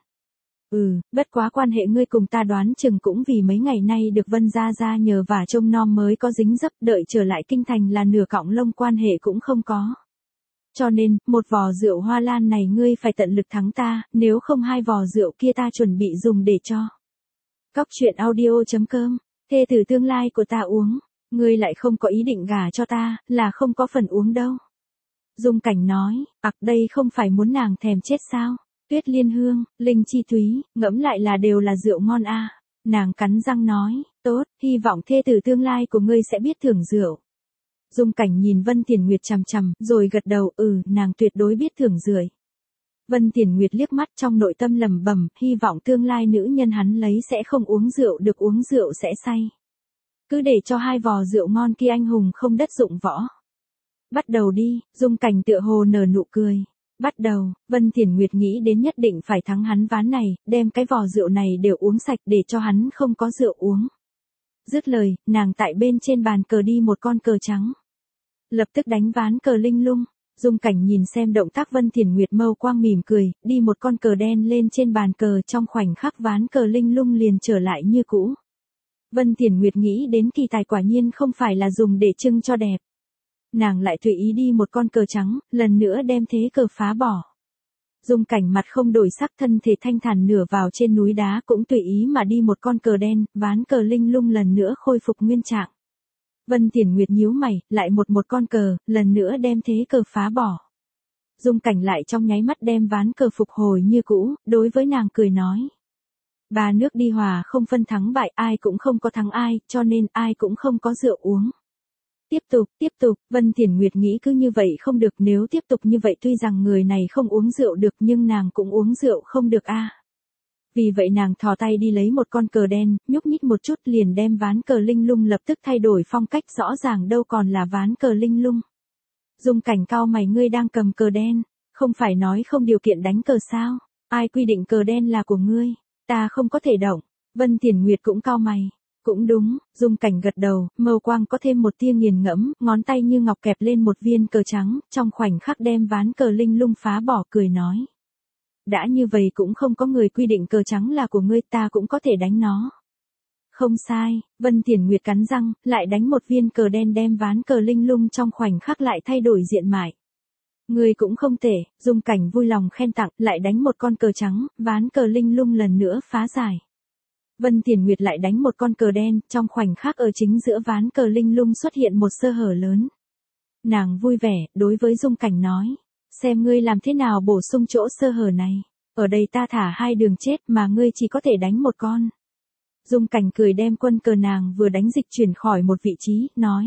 Bất quá quan hệ ngươi cùng ta đoán chừng cũng vì mấy ngày nay được Vân gia gia nhờ vả trông nom mới có dính dấp, đợi trở lại kinh thành là nửa cọng lông quan hệ cũng không có. Cho nên, một vò rượu Hoa Lan này ngươi phải tận lực thắng ta, nếu không hai vò rượu kia ta chuẩn bị dùng để cho. Cóc truyện audio.com, thê tử tương lai của ta uống, ngươi lại không có ý định gả cho ta, là không có phần uống đâu. Dung Cảnh nói, đây không phải muốn nàng thèm chết sao? Tuyết Liên Hương, Linh Chi Thúy, ngẫm lại là đều là rượu ngon a. Nàng cắn răng nói, tốt, hy vọng thê tử tương lai của ngươi sẽ biết thưởng rượu. Dung Cảnh nhìn Vân Thiển Nguyệt chằm chằm, rồi gật đầu, nàng tuyệt đối biết thưởng rượu. Vân Thiển Nguyệt liếc mắt trong nội tâm lẩm bẩm, hy vọng tương lai nữ nhân hắn lấy sẽ không uống rượu được, uống rượu sẽ say. Cứ để cho hai vò rượu ngon kia anh hùng không đất dụng võ. Bắt đầu đi, Dung Cảnh tựa hồ nở nụ cười. Bắt đầu, Vân Thiển Nguyệt nghĩ đến nhất định phải thắng hắn ván này, đem cái vò rượu này đều uống sạch để cho hắn không có rượu uống. Dứt lời, nàng tại bên trên bàn cờ đi một con cờ trắng. Lập tức đánh ván cờ linh lung. Dung Cảnh nhìn xem động tác Vân Thiển Nguyệt mâu quang mỉm cười, đi một con cờ đen lên trên bàn cờ, trong khoảnh khắc ván cờ linh lung liền trở lại như cũ. Vân Thiển Nguyệt nghĩ đến kỳ tài quả nhiên không phải là dùng để trưng cho đẹp. Nàng lại tùy ý đi một con cờ trắng, lần nữa đem thế cờ phá bỏ. Dung Cảnh mặt không đổi sắc, thân thể thanh thản nửa vào trên núi đá, cũng tùy ý mà đi một con cờ đen, ván cờ linh lung lần nữa khôi phục nguyên trạng. Vân Thiển Nguyệt nhíu mày, lại một con cờ, lần nữa đem thế cờ phá bỏ. Dung Cảnh lại trong nháy mắt đem ván cờ phục hồi như cũ, đối với nàng cười nói. Ba nước đi hòa không phân thắng bại, ai cũng không có thắng ai, cho nên ai cũng không có rượu uống. Tiếp tục, Vân Thiển Nguyệt nghĩ cứ như vậy không được, nếu tiếp tục như vậy tuy rằng người này không uống rượu được nhưng nàng cũng uống rượu không được a. Vì vậy nàng thò tay đi lấy một con cờ đen, nhúc nhích một chút liền đem ván cờ linh lung lập tức thay đổi phong cách, rõ ràng đâu còn là ván cờ linh lung. Dung Cảnh cau mày, ngươi đang cầm cờ đen, không phải nói không điều kiện đánh cờ sao? Ai quy định cờ đen là của ngươi? Ta không có thể động. Vân Thiển Nguyệt cũng cau mày. Cũng đúng, Dung Cảnh gật đầu, mâu quang có thêm một tia nghiền ngẫm, ngón tay như ngọc kẹp lên một viên cờ trắng, trong khoảnh khắc đem ván cờ linh lung phá bỏ, cười nói. Đã như vậy cũng không có người quy định cờ trắng là của ngươi, ta cũng có thể đánh nó. Không sai, Vân Thiển Nguyệt cắn răng, lại đánh một viên cờ đen đem ván cờ linh lung trong khoảnh khắc lại thay đổi diện mạo. Ngươi cũng không tệ, Dung Cảnh vui lòng khen tặng, lại đánh một con cờ trắng, ván cờ linh lung lần nữa phá giải. Vân Thiển Nguyệt lại đánh một con cờ đen, trong khoảnh khắc ở chính giữa ván cờ linh lung xuất hiện một sơ hở lớn. Nàng vui vẻ, đối với Dung Cảnh nói, xem ngươi làm thế nào bổ sung chỗ sơ hở này, ở đây ta thả hai đường chết mà ngươi chỉ có thể đánh một con. Dung Cảnh cười đem quân cờ nàng vừa đánh dịch chuyển khỏi một vị trí, nói.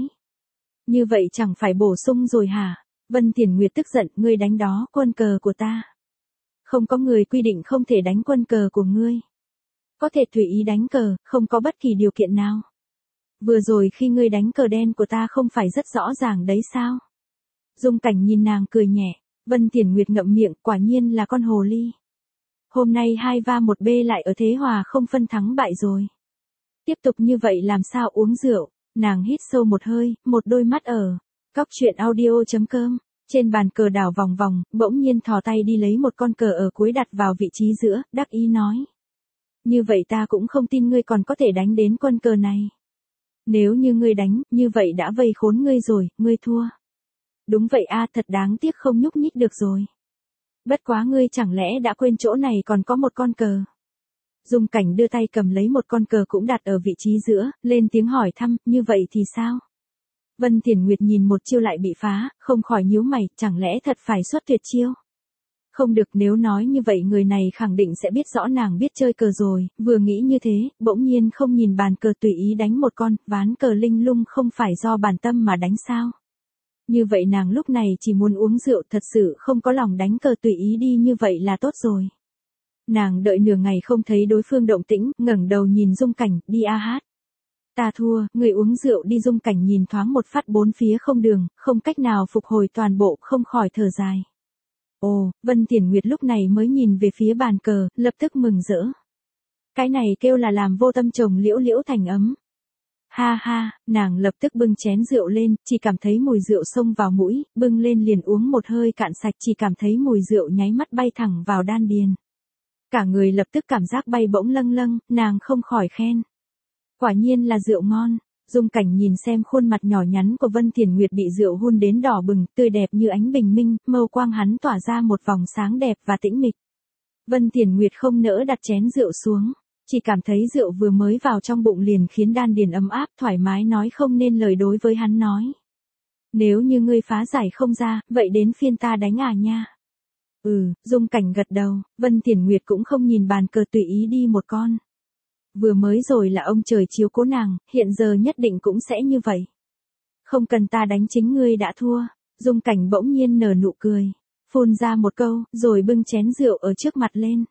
Như vậy chẳng phải bổ sung rồi hả? Vân Thiển Nguyệt tức giận, ngươi đánh đó quân cờ của ta. Không có người quy định không thể đánh quân cờ của ngươi. Có thể tùy ý đánh cờ, không có bất kỳ điều kiện nào. Vừa rồi khi ngươi đánh cờ đen của ta không phải rất rõ ràng đấy sao? Dung Cảnh nhìn nàng cười nhẹ, Vân Thiển Nguyệt ngậm miệng, quả nhiên là con hồ ly. Hôm nay 2-1B lại ở thế hòa không phân thắng bại rồi. Tiếp tục như vậy làm sao uống rượu, nàng hít sâu một hơi, một đôi mắt ở. Cóc truyện audio.com, trên bàn cờ đảo vòng vòng, bỗng nhiên thò tay đi lấy một con cờ ở cuối đặt vào vị trí giữa, đắc ý nói. Như vậy ta cũng không tin ngươi còn có thể đánh đến quân cờ này. Nếu như ngươi đánh, như vậy đã vây khốn ngươi rồi, ngươi thua. Đúng vậy a, thật đáng tiếc không nhúc nhích được rồi. Bất quá ngươi chẳng lẽ đã quên chỗ này còn có một con cờ. Dung Cảnh đưa tay cầm lấy một con cờ cũng đặt ở vị trí giữa, lên tiếng hỏi thăm, như vậy thì sao? Vân Thiển Nguyệt nhìn một chiêu lại bị phá, không khỏi nhíu mày, chẳng lẽ thật phải xuất tuyệt chiêu? Không được, nếu nói như vậy người này khẳng định sẽ biết rõ nàng biết chơi cờ rồi, vừa nghĩ như thế, bỗng nhiên không nhìn bàn cờ tùy ý đánh một con, ván cờ linh lung không phải do bản tâm mà đánh sao? Như vậy nàng lúc này chỉ muốn uống rượu, thật sự không có lòng đánh cờ tùy ý đi như vậy là tốt rồi. Nàng đợi nửa ngày không thấy đối phương động tĩnh, ngẩng đầu nhìn Dung Cảnh, đi a hát. Ta thua, người uống rượu đi. Dung Cảnh nhìn thoáng một phát bốn phía không đường, không cách nào phục hồi toàn bộ, không khỏi thở dài. Ồ, Vân Tiền Nguyệt lúc này mới nhìn về phía bàn cờ, lập tức mừng rỡ. Cái này kêu là làm vô tâm chồng liễu liễu thành ấm. Ha ha, nàng lập tức bưng chén rượu lên, chỉ cảm thấy mùi rượu xông vào mũi, bưng lên liền uống một hơi cạn sạch, chỉ cảm thấy mùi rượu nháy mắt bay thẳng vào đan điền. Cả người lập tức cảm giác bay bổng lâng lâng, nàng không khỏi khen. Quả nhiên là rượu ngon. Dung Cảnh nhìn xem khuôn mặt nhỏ nhắn của Vân Tiền Nguyệt bị rượu hun đến đỏ bừng, tươi đẹp như ánh bình minh, mâu quang hắn tỏa ra một vòng sáng đẹp và tĩnh mịch. Vân Tiền Nguyệt không nỡ đặt chén rượu xuống, chỉ cảm thấy rượu vừa mới vào trong bụng liền khiến đan điền ấm áp thoải mái nói không nên lời đối với hắn nói. Nếu như ngươi phá giải không ra, vậy đến phiên ta đánh à nha. Dung Cảnh gật đầu, Vân Tiền Nguyệt cũng không nhìn bàn cờ tùy ý đi một con. Vừa mới rồi là ông trời chiếu cố nàng, hiện giờ nhất định cũng sẽ như vậy. Không cần ta đánh chính ngươi đã thua. Dung Cảnh bỗng nhiên nở nụ cười, phun ra một câu, rồi bưng chén rượu ở trước mặt lên.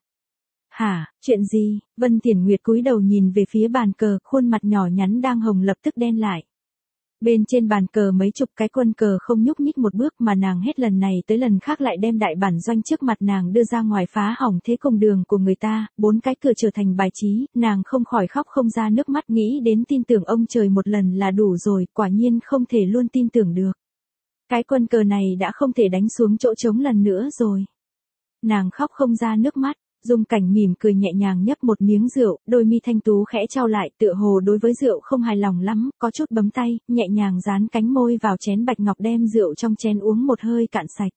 Hả, chuyện gì? Vân Tiền Nguyệt cúi đầu nhìn về phía bàn cờ, khuôn mặt nhỏ nhắn đang hồng lập tức đen lại. Bên trên bàn cờ mấy chục cái quân cờ không nhúc nhích một bước mà nàng hết lần này tới lần khác lại đem đại bản doanh trước mặt nàng đưa ra ngoài phá hỏng thế công đường của người ta, 4 cái cờ trở thành bài trí, nàng không khỏi khóc không ra nước mắt nghĩ đến tin tưởng ông trời một lần là đủ rồi, quả nhiên không thể luôn tin tưởng được. Cái quân cờ này đã không thể đánh xuống chỗ trống lần nữa rồi. Nàng khóc không ra nước mắt. Dung Cảnh mỉm cười nhẹ nhàng nhấp một miếng rượu, đôi mi thanh tú khẽ trao lại, tựa hồ đối với rượu không hài lòng lắm, có chút bấm tay, nhẹ nhàng dán cánh môi vào chén bạch ngọc đem rượu trong chén uống một hơi cạn sạch.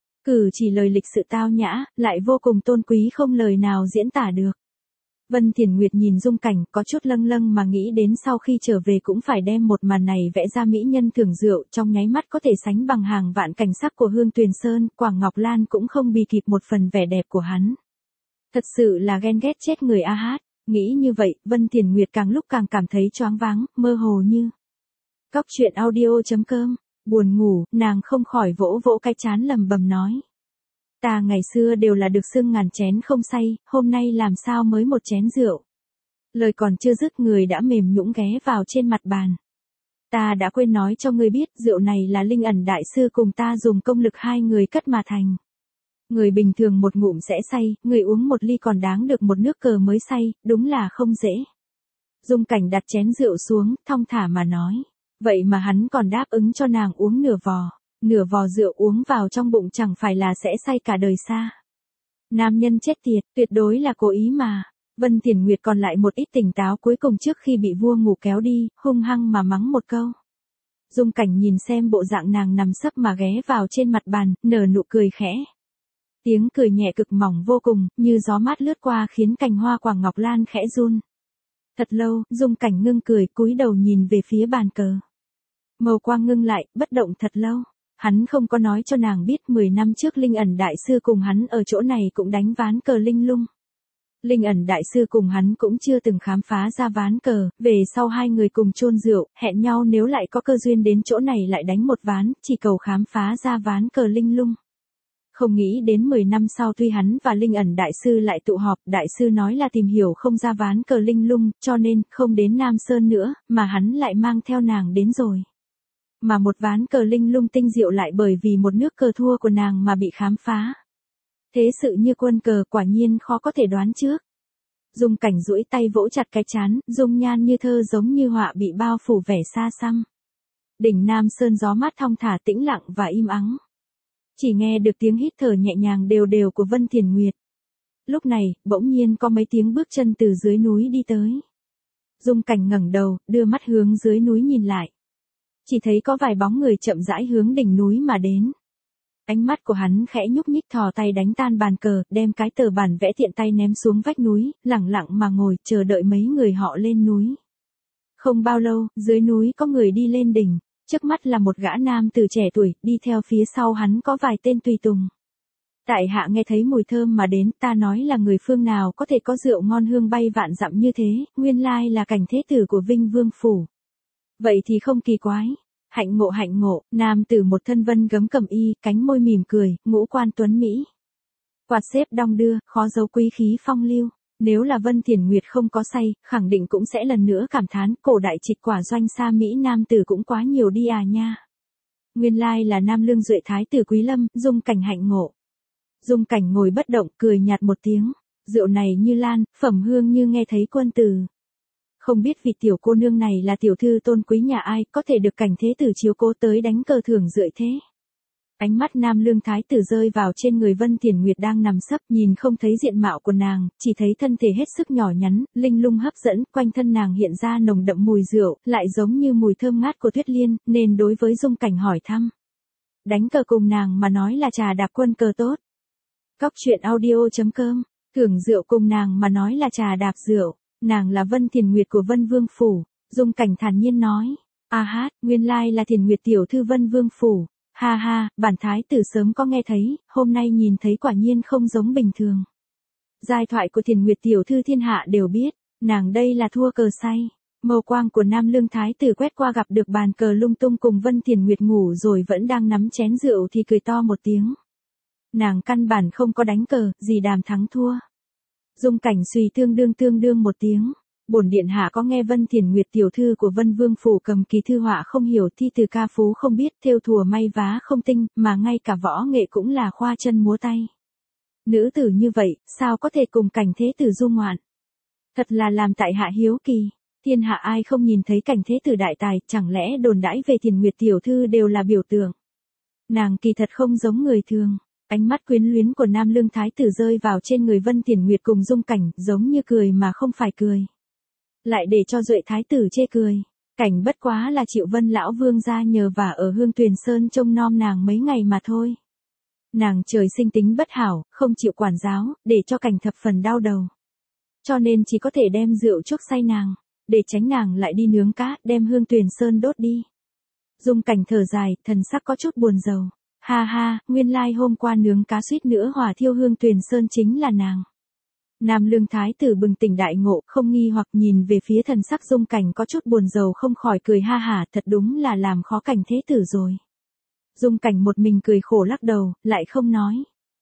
Cử chỉ lời lịch sự tao nhã, lại vô cùng tôn quý không lời nào diễn tả được. Vân Tiền Nguyệt nhìn Dung Cảnh có chút lâng lâng mà nghĩ đến sau khi trở về cũng phải đem một màn này vẽ ra mỹ nhân thưởng rượu trong nháy mắt có thể sánh bằng hàng vạn cảnh sắc của Hương Tuyền Sơn, Quảng Ngọc Lan cũng không bì kịp một phần vẻ đẹp của hắn. Thật sự là ghen ghét chết người a hát, nghĩ như vậy, Vân Tiền Nguyệt càng lúc càng cảm thấy choáng váng, mơ hồ như. Cóc truyện audio.com, buồn ngủ, nàng không khỏi vỗ vỗ cái trán lầm bầm nói. Ta ngày xưa đều là được xưng ngàn chén không say, hôm nay làm sao mới một chén rượu. Lời còn chưa dứt người đã mềm nhũn ghé vào trên mặt bàn. Ta đã quên nói cho ngươi biết, rượu này là Linh Ẩn Đại Sư cùng ta dùng công lực 2 người cất mà thành. Người bình thường một ngụm sẽ say, người uống một ly còn đáng được một nước cờ mới say, đúng là không dễ. Dung Cảnh đặt chén rượu xuống, thong thả mà nói. Vậy mà hắn còn đáp ứng cho nàng uống nửa vò rượu uống vào trong bụng chẳng phải là sẽ say cả đời xa. Nam nhân chết tiệt, tuyệt đối là cố ý mà. Vân Tiền Nguyệt còn lại một ít tỉnh táo cuối cùng trước khi bị vua ngủ kéo đi, hung hăng mà mắng một câu. Dung Cảnh nhìn xem bộ dạng nàng nằm sấp mà ghé vào trên mặt bàn, nở nụ cười khẽ. Tiếng cười nhẹ cực mỏng vô cùng, như gió mát lướt qua khiến cành hoa Quảng Ngọc Lan khẽ run. Thật lâu, Dung Cảnh ngưng cười, cúi đầu nhìn về phía bàn cờ. Màu quang ngưng lại, bất động thật lâu. Hắn không có nói cho nàng biết 10 năm trước Linh Ẩn Đại Sư cùng hắn ở chỗ này cũng đánh ván cờ linh lung. Linh Ẩn Đại Sư cùng hắn cũng chưa từng khám phá ra ván cờ, về sau hai người cùng chôn rượu, hẹn nhau nếu lại có cơ duyên đến chỗ này lại đánh một ván, chỉ cầu khám phá ra ván cờ linh lung. Không nghĩ đến 10 năm sau tuy hắn và Linh Ẩn Đại Sư lại tụ họp, Đại Sư nói là tìm hiểu không ra ván cờ linh lung, cho nên không đến Nam Sơn nữa, mà hắn lại mang theo nàng đến rồi. Mà một ván cờ linh lung tinh diệu lại bởi vì một nước cờ thua của nàng mà bị khám phá. Thế sự như quân cờ quả nhiên khó có thể đoán trước. Dung Cảnh duỗi tay vỗ chặt cái trán, dung nhan như thơ giống như họa bị bao phủ vẻ xa xăm. Đỉnh Nam Sơn gió mát thong thả tĩnh lặng và im ắng. Chỉ nghe được tiếng hít thở nhẹ nhàng đều đều của Vân Tiền Nguyệt. Lúc này, bỗng nhiên có mấy tiếng bước chân từ dưới núi đi tới. Dung Cảnh ngẩng đầu, đưa mắt hướng dưới núi nhìn lại. Chỉ thấy có vài bóng người chậm rãi hướng đỉnh núi mà đến. Ánh mắt của hắn khẽ nhúc nhích thò tay đánh tan bàn cờ, đem cái tờ bản vẽ tiện tay ném xuống vách núi, lẳng lặng mà ngồi chờ đợi mấy người họ lên núi. Không bao lâu, dưới núi có người đi lên đỉnh, trước mắt là một gã nam từ trẻ tuổi, đi theo phía sau hắn có vài tên tùy tùng. Tại hạ nghe thấy mùi thơm mà đến, ta nói là người phương nào có thể có rượu ngon hương bay vạn dặm như thế, nguyên lai là cảnh thế tử của Vinh Vương Phủ. Vậy thì không kỳ quái. Hạnh ngộ, nam tử một thân vân gấm cẩm y, cánh môi mỉm cười, ngũ quan tuấn Mỹ. Quạt xếp đong đưa, khó giấu quý khí phong lưu. Nếu là Vân Thiển Nguyệt không có say, khẳng định cũng sẽ lần nữa cảm thán, cổ đại trịch quả doanh xa Mỹ nam tử cũng quá nhiều đi à nha. Nguyên lai là Nam Lương Duệ thái tử Quý Lâm, Dung Cảnh hạnh ngộ. Dung Cảnh ngồi bất động, cười nhạt một tiếng, rượu này như lan, phẩm hương như nghe thấy quân tử. Không biết vị tiểu cô nương này là tiểu thư tôn quý nhà ai, có thể được cảnh thế tử chiếu cố tới đánh cờ thưởng rượi thế. Ánh mắt Nam Lương thái tử rơi vào trên người Vân Thiển Nguyệt đang nằm sấp, nhìn không thấy diện mạo của nàng, chỉ thấy thân thể hết sức nhỏ nhắn, linh lung hấp dẫn, quanh thân nàng hiện ra nồng đậm mùi rượu, lại giống như mùi thơm ngát của tuyết liên, nên đối với Dung Cảnh hỏi thăm. Đánh cờ cùng nàng mà nói là trà đạp quân cờ tốt. Cóc truyện audio.com, thưởng rượu cùng nàng mà nói là trà đạp rượu, nàng là Vân Thiển Nguyệt của Vân Vương Phủ. Dung Cảnh thản nhiên nói, a hát, nguyên lai là Thiển Nguyệt tiểu thư Vân Vương Phủ. Ha ha, bản thái tử sớm có nghe thấy, hôm nay nhìn thấy quả nhiên không giống bình thường. Giai thoại của Thiển Nguyệt tiểu thư thiên hạ đều biết, nàng đây là thua cờ say. Mâu quang của Nam Lương thái tử quét qua gặp được bàn cờ lung tung cùng Vân Thiển Nguyệt ngủ rồi vẫn đang nắm chén rượu thì cười to một tiếng. Nàng căn bản không có đánh cờ, gì đàm thắng thua. Dung Cảnh suy tương đương một tiếng. Bổn điện hạ có nghe Vân Thiển Nguyệt tiểu thư của Vân Vương Phủ cầm kỳ thư họa không hiểu, thi từ ca phú không biết, thêu thùa may vá không tinh, mà ngay cả võ nghệ cũng là khoa chân múa tay. Nữ tử như vậy, sao có thể cùng cảnh thế tử du ngoạn? Thật là làm tại hạ hiếu kỳ. Thiên hạ ai không nhìn thấy cảnh thế tử đại tài, chẳng lẽ đồn đãi về Thiển Nguyệt tiểu thư đều là biểu tượng? Nàng kỳ thật không giống người thường. Ánh mắt quyến luyến của Nam Lương thái tử rơi vào trên người Vân Thiển Nguyệt cùng Dung Cảnh, giống như cười mà không phải cười. Lại để cho Duệ thái tử chê cười. Cảnh bất quá là chịu Vân lão vương gia nhờ vả ở Hương Tuyền Sơn trông nom nàng mấy ngày mà thôi. Nàng trời sinh tính bất hảo, không chịu quản giáo, để cho Cảnh thập phần đau đầu. Cho nên chỉ có thể đem rượu chuốc say nàng, để tránh nàng lại đi nướng cá, đem Hương Tuyền Sơn đốt đi. Dung Cảnh thở dài, thần sắc có chút buồn rầu. Ha ha, nguyên lai hôm qua nướng cá suýt nữa hỏa thiêu Hương Tuyền Sơn chính là nàng. Nam Lương thái tử bừng tỉnh đại ngộ, không nghi hoặc nhìn về phía thần sắc Dung Cảnh có chút buồn rầu không khỏi cười ha hả, thật đúng là làm khó cảnh thế tử rồi. Dung Cảnh một mình cười khổ lắc đầu, lại không nói.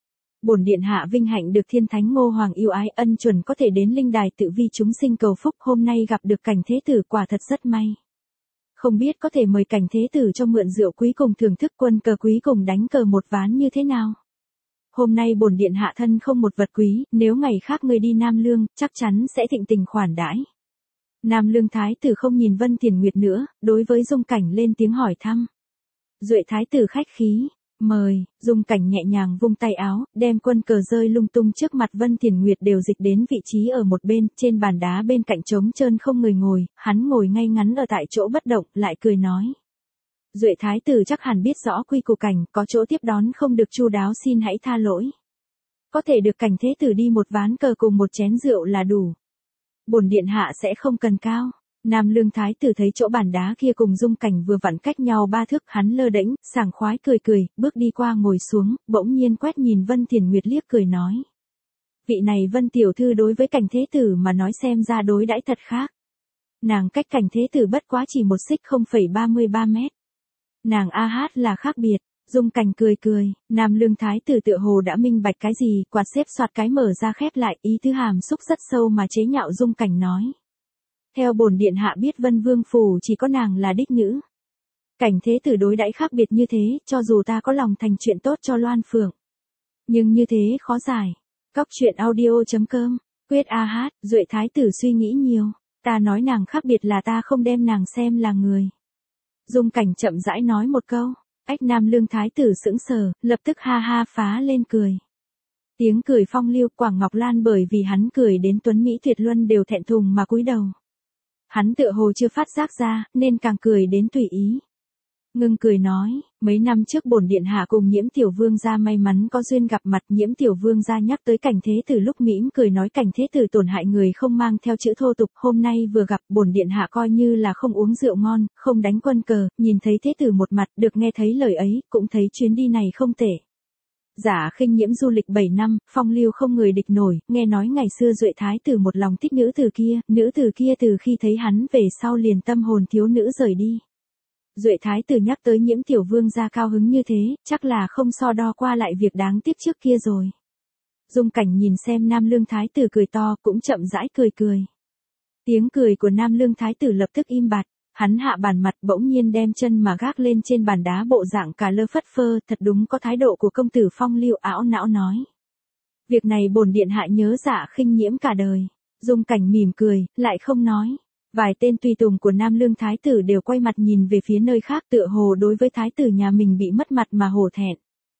Bổn điện hạ vinh hạnh được thiên thánh Ngô Hoàng yêu ái, ân chuẩn có thể đến linh đài tự vi chúng sinh cầu phúc, hôm nay gặp được cảnh thế tử quả thật rất may. Không biết có thể mời cảnh thế tử cho mượn rượu quý cùng thưởng thức quân cờ quý cùng đánh cờ một ván như thế nào? Hôm nay bổn điện hạ thân không một vật quý, nếu ngày khác ngươi đi Nam Lương, chắc chắn sẽ thịnh tình khoản đãi. Nam Lương thái tử không nhìn Vân Thiển Nguyệt nữa, đối với Dung Cảnh lên tiếng hỏi thăm. Duệ thái tử khách khí, mời. Dung Cảnh nhẹ nhàng vung tay áo, đem quân cờ rơi lung tung trước mặt Vân Thiển Nguyệt đều dịch đến vị trí ở một bên, trên bàn đá bên cạnh trống trơn không người ngồi, hắn ngồi ngay ngắn ở tại chỗ bất động, lại cười nói. Duệ thái tử chắc hẳn biết rõ quy củ Cảnh, có chỗ tiếp đón không được chu đáo xin hãy tha lỗi. Có thể được cảnh thế tử đi một ván cờ cùng một chén rượu là đủ. Bổn điện hạ sẽ không cần cao. Nam Lương thái tử thấy chỗ bàn đá kia cùng Dung Cảnh vừa vặn cách nhau 3 thước, hắn lơ đễnh, sảng khoái cười, bước đi qua ngồi xuống, bỗng nhiên quét nhìn Vân Thiển Nguyệt liếc cười nói. Vị này Vân tiểu thư đối với cảnh thế tử mà nói xem ra đối đãi thật khác. Nàng cách cảnh thế tử bất quá chỉ một xích 0,33 mét. Nàng a hát là khác biệt. Dung Cảnh cười, Nam Lương thái tử tựa hồ đã minh bạch cái gì, quạt xếp soạt cái mở ra khép lại, ý tứ hàm xúc rất sâu mà chế nhạo Dung Cảnh nói. Theo bổn điện hạ biết Vân Vương Phủ chỉ có nàng là đích nữ. Cảnh thế tử đối đãi khác biệt như thế, cho dù ta có lòng thành chuyện tốt cho Loan Phượng. Nhưng như thế khó giải. Cóc truyện audio.com, quyết a hát, Duệ thái tử suy nghĩ nhiều. Ta nói nàng khác biệt là ta không đem nàng xem là người. Dung Cảnh chậm rãi nói một câu. Ách Nam Lương thái tử sững sờ, lập tức ha ha phá lên cười. Tiếng cười phong lưu, Quảng Ngọc Lan bởi vì hắn cười đến tuấn mỹ tuyệt luân đều thẹn thùng mà cúi đầu. Hắn tựa hồ chưa phát giác ra, nên càng cười đến tùy ý. Ngưng cười nói, mấy năm trước bổn điện hạ cùng Nhiễm tiểu vương gia may mắn có duyên gặp mặt, Nhiễm tiểu vương gia nhắc tới cảnh thế tử lúc mỉm cười nói cảnh thế tử tổn hại người không mang theo chữ thô tục, hôm nay vừa gặp bổn điện hạ coi như là không uống rượu ngon, không đánh quân cờ, nhìn thấy thế tử một mặt, được nghe thấy lời ấy, cũng thấy chuyến đi này không tệ. Giả khinh Nhiễm du lịch 7 năm, phong lưu không người địch nổi, nghe nói ngày xưa Duệ thái tử một lòng thích nữ tử kia từ khi thấy hắn về sau liền tâm hồn thiếu nữ rời đi. Duệ thái tử nhắc tới Nhiễm tiểu vương gia cao hứng như thế, chắc là không so đo qua lại việc đáng tiếc trước kia rồi. Dung Cảnh nhìn xem Nam Lương Thái tử cười to, cũng chậm rãi cười cười. Tiếng cười của Nam Lương Thái tử lập tức im bặt, hắn hạ bàn mặt bỗng nhiên đem chân mà gác lên trên bàn đá bộ dạng cả lơ phất phơ, thật đúng có thái độ của công tử phong lưu, ảo não nói. Việc này bổn điện hạ nhớ dạ khinh nhiễm cả đời. Dung Cảnh mỉm cười, lại không nói. Vài tên tùy tùng của Nam Lương Thái tử đều quay mặt nhìn về phía nơi khác, tựa hồ đối với thái tử nhà mình bị mất mặt mà hổ thẹn.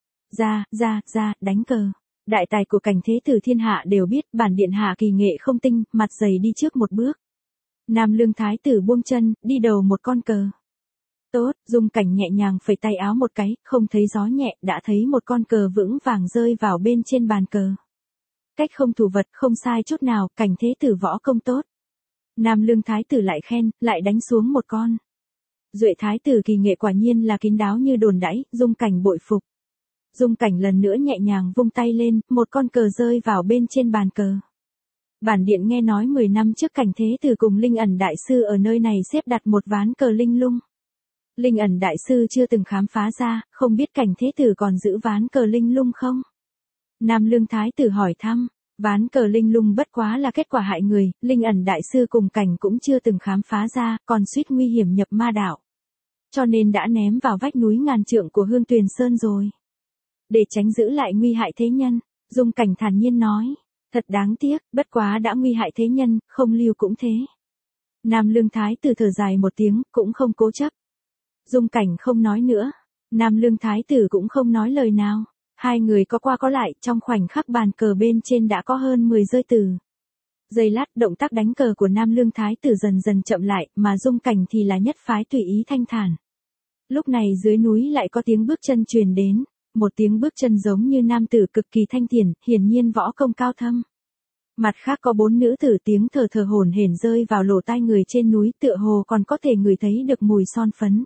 Ra, đánh cờ. Đại tài của Cảnh thế tử thiên hạ đều biết, bản điện hạ kỳ nghệ không tinh, mặt dày đi trước một bước. Nam Lương Thái tử buông chân, đi đầu một con cờ. Tốt, Dung Cảnh nhẹ nhàng phẩy tay áo một cái, không thấy gió nhẹ, đã thấy một con cờ vững vàng rơi vào bên trên bàn cờ. Cách không thủ vật, không sai chút nào, Cảnh thế tử võ công tốt. Nam Lương Thái tử lại khen, lại đánh xuống một con. Duệ Thái tử kỳ nghệ quả nhiên là kín đáo như đồn đãi, Dung Cảnh bội phục. Dung Cảnh lần nữa nhẹ nhàng vung tay lên, một con cờ rơi vào bên trên bàn cờ. Bản điện nghe nói 10 năm trước Cảnh thế tử cùng Linh ẩn đại sư ở nơi này xếp đặt một ván cờ linh lung. Linh ẩn đại sư chưa từng khám phá ra, không biết Cảnh thế tử còn giữ ván cờ linh lung không? Nam Lương Thái tử hỏi thăm, ván cờ linh lung bất quá là kết quả hại người, Linh ẩn đại sư cùng Cảnh cũng chưa từng khám phá ra, còn suýt nguy hiểm nhập ma đạo. Cho nên đã ném vào vách núi ngàn trượng của Hương Tuyền Sơn rồi. Để tránh giữ lại nguy hại thế nhân, Dung Cảnh thản nhiên nói, thật đáng tiếc, bất quá đã nguy hại thế nhân, không lưu cũng thế. Nam Lương Thái tử thở dài một tiếng, cũng không cố chấp. Dung Cảnh không nói nữa, Nam Lương Thái tử cũng không nói lời nào. Hai người có qua có lại, trong khoảnh khắc bàn cờ bên trên đã có hơn 10 rơi từ. Giây lát, động tác đánh cờ của Nam Lương Thái tử dần dần chậm lại, mà Dung Cảnh thì là nhất phái tùy ý thanh thản. Lúc này dưới núi lại có tiếng bước chân truyền đến, một tiếng bước chân giống như nam tử cực kỳ thanh thiền, hiển nhiên võ công cao thâm. Mặt khác có 4 nữ tử tiếng thở thở hổn hển rơi vào lỗ tai người trên núi, tựa hồ còn có thể ngửi thấy được mùi son phấn.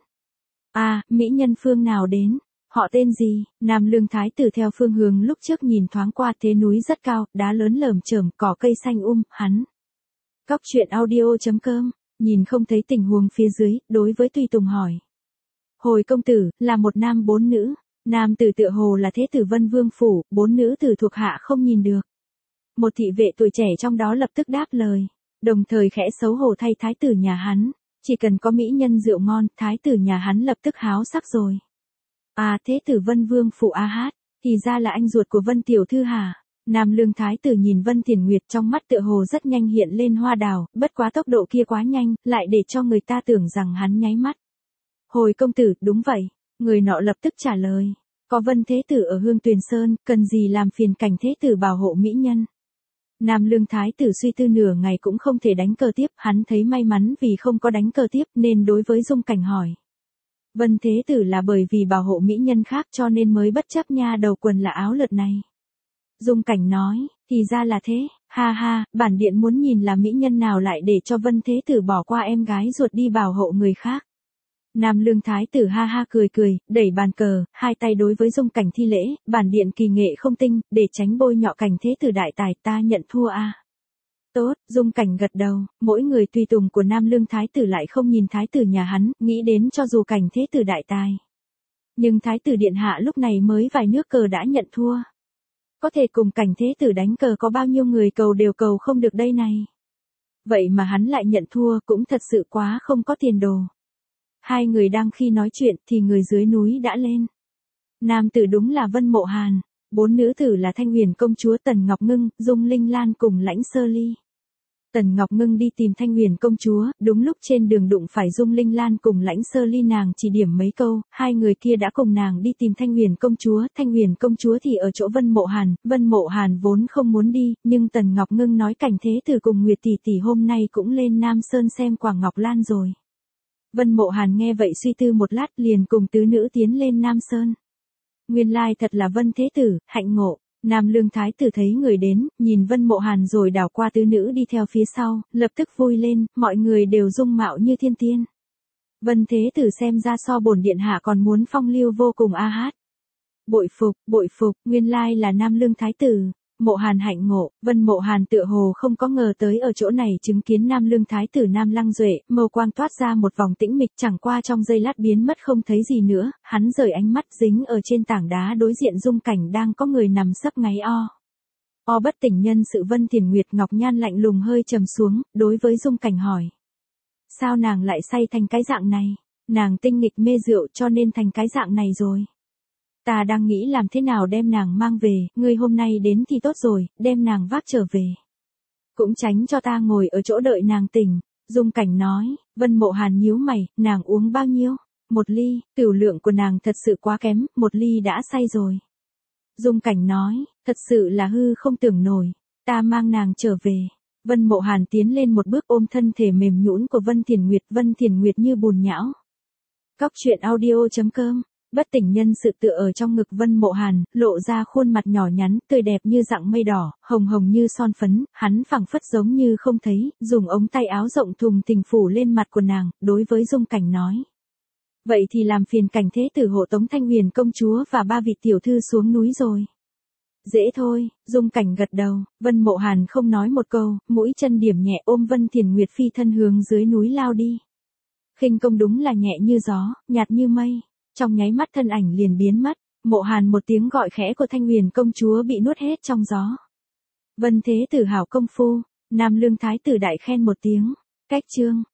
Mỹ nhân phương nào đến? Họ tên gì? Nam Lương Thái tử theo phương hướng lúc trước nhìn thoáng qua, thế núi rất cao, đá lớn lởm chởm, cỏ cây xanh hắn. Cóc truyện audio.com, nhìn không thấy tình huống phía dưới, đối với tùy tùng hỏi. Hồi công tử, là một nam 4 nữ, nam tử tựa hồ là thế tử Vân Vương phủ, 4 nữ tử thuộc hạ không nhìn được. Một thị vệ tuổi trẻ trong đó lập tức đáp lời, đồng thời khẽ xấu hổ thay thái tử nhà hắn, chỉ cần có mỹ nhân rượu ngon, thái tử nhà hắn lập tức háo sắc rồi. Thế tử Vân Vương phủ thì ra là anh ruột của Vân tiểu thư hả? Nam Lương Thái tử nhìn Vân Thiền Nguyệt, trong mắt tựa hồ rất nhanh hiện lên hoa đào, bất quá tốc độ kia quá nhanh, lại để cho người ta tưởng rằng hắn nháy mắt. Hồi công tử, đúng vậy. Người nọ lập tức trả lời. Có Vân thế tử ở Hương Tuyền Sơn, cần gì làm phiền Cảnh thế tử bảo hộ mỹ nhân. Nam Lương Thái tử suy tư nửa ngày cũng không thể đánh cờ tiếp, hắn thấy may mắn vì không có đánh cờ tiếp nên đối với Dung Cảnh hỏi. Vân thế tử là bởi vì bảo hộ mỹ nhân khác cho nên mới bất chấp nha đầu quần là áo lượt này. Dung Cảnh nói, thì ra là thế, ha, bản điện muốn nhìn là mỹ nhân nào lại để cho Vân thế tử bỏ qua em gái ruột đi bảo hộ người khác. Nam Lương Thái tử ha cười, đẩy bàn cờ, hai tay đối với Dung Cảnh thi lễ, bản điện kỳ nghệ không tinh, để tránh bôi nhọ Cảnh thế tử đại tài, ta nhận thua Tốt, Dung Cảnh gật đầu, mỗi người tùy tùng của Nam Lương Thái tử lại không nhìn thái tử nhà hắn, nghĩ đến cho dù Cảnh thế tử đại tài. Nhưng thái tử điện hạ lúc này mới vài nước cờ đã nhận thua. Có thể cùng Cảnh thế tử đánh cờ có bao nhiêu người cầu đều cầu không được đây này. Vậy mà hắn lại nhận thua cũng thật sự quá không có tiền đồ. Hai người đang khi nói chuyện thì người dưới núi đã lên. Nam tử đúng là Vân Mộ Hàn, 4 nữ tử là Thanh Huyền công chúa Tần Ngọc Ngưng, Dung Linh Lan cùng Lãnh Sơ Ly. Tần Ngọc Ngưng đi tìm Thanh Huyền công chúa, đúng lúc trên đường đụng phải Dung Linh Lan cùng Lãnh Sơ Ly, nàng chỉ điểm mấy câu, hai người kia đã cùng nàng đi tìm Thanh Huyền công chúa thì ở chỗ Vân Mộ Hàn vốn không muốn đi, nhưng Tần Ngọc Ngưng nói Cảnh thế tử cùng Nguyệt tỷ tỷ hôm nay cũng lên Nam Sơn xem Quảng Ngọc Lan rồi. Vân Mộ Hàn nghe vậy suy tư một lát liền cùng tứ nữ tiến lên Nam Sơn. Nguyên lai thật là Vân thế tử, hạnh ngộ. Nam Lương Thái tử thấy người đến, nhìn Vân Mộ Hàn rồi đảo qua tứ nữ đi theo phía sau, lập tức vui lên, mọi người đều dung mạo như thiên tiên. Vân thế tử xem ra so bổn điện hạ còn muốn phong lưu vô cùng Bội phục, nguyên lai là Nam Lương Thái tử. Mộ Hàn hạnh ngộ, Vân Mộ Hàn tựa hồ không có ngờ tới ở chỗ này chứng kiến Nam Lương Thái tử Nam Lăng Duệ, mâu quang toát ra một vòng tĩnh mịch, chẳng qua trong giây lát biến mất không thấy gì nữa, hắn rời ánh mắt dính ở trên tảng đá đối diện Dung Cảnh đang có người nằm sấp ngáy o. Bất tỉnh nhân sự Vân Thiền Nguyệt ngọc nhan lạnh lùng hơi trầm xuống, đối với Dung Cảnh hỏi. Sao nàng lại say thành cái dạng này? Nàng tinh nghịch mê rượu cho nên thành cái dạng này rồi. Ta đang nghĩ làm thế nào đem nàng mang về, ngươi hôm nay đến thì tốt rồi, đem nàng vác trở về. Cũng tránh cho ta ngồi ở chỗ đợi nàng tỉnh. Dung Cảnh nói. Vân Mộ Hàn nhíu mày, nàng uống bao nhiêu? 1 ly, tửu lượng của nàng thật sự quá kém, 1 ly đã say rồi. Dung Cảnh nói, thật sự là hư không tưởng nổi, ta mang nàng trở về. Vân Mộ Hàn tiến lên một bước ôm thân thể mềm nhũn của Vân Thiền Nguyệt như bùn nhão. Cóc truyện audio.com, bất tỉnh nhân sự tựa ở trong ngực Vân Mộ Hàn, lộ ra khuôn mặt nhỏ nhắn, tươi đẹp như dạng mây đỏ, hồng hồng như son phấn, hắn phảng phất giống như không thấy, dùng ống tay áo rộng thùng thình phủ lên mặt của nàng, đối với Dung Cảnh nói. Vậy thì làm phiền Cảnh thế tử hộ tống Thanh Huyền công chúa và 3 vị tiểu thư xuống núi rồi. Dễ thôi, Dung Cảnh gật đầu, Vân Mộ Hàn không nói một câu, mũi chân điểm nhẹ ôm Vân Thiền Nguyệt phi thân hướng dưới núi lao đi. Khinh công đúng là nhẹ như gió, nhạt như mây, trong nháy mắt thân ảnh liền biến mất, Mộ Hàn một tiếng gọi khẽ của Thanh Huyền công chúa bị nuốt hết trong gió. Vân thế tử hảo công phu, Nam Lương thái tử đại khen một tiếng, cách chương.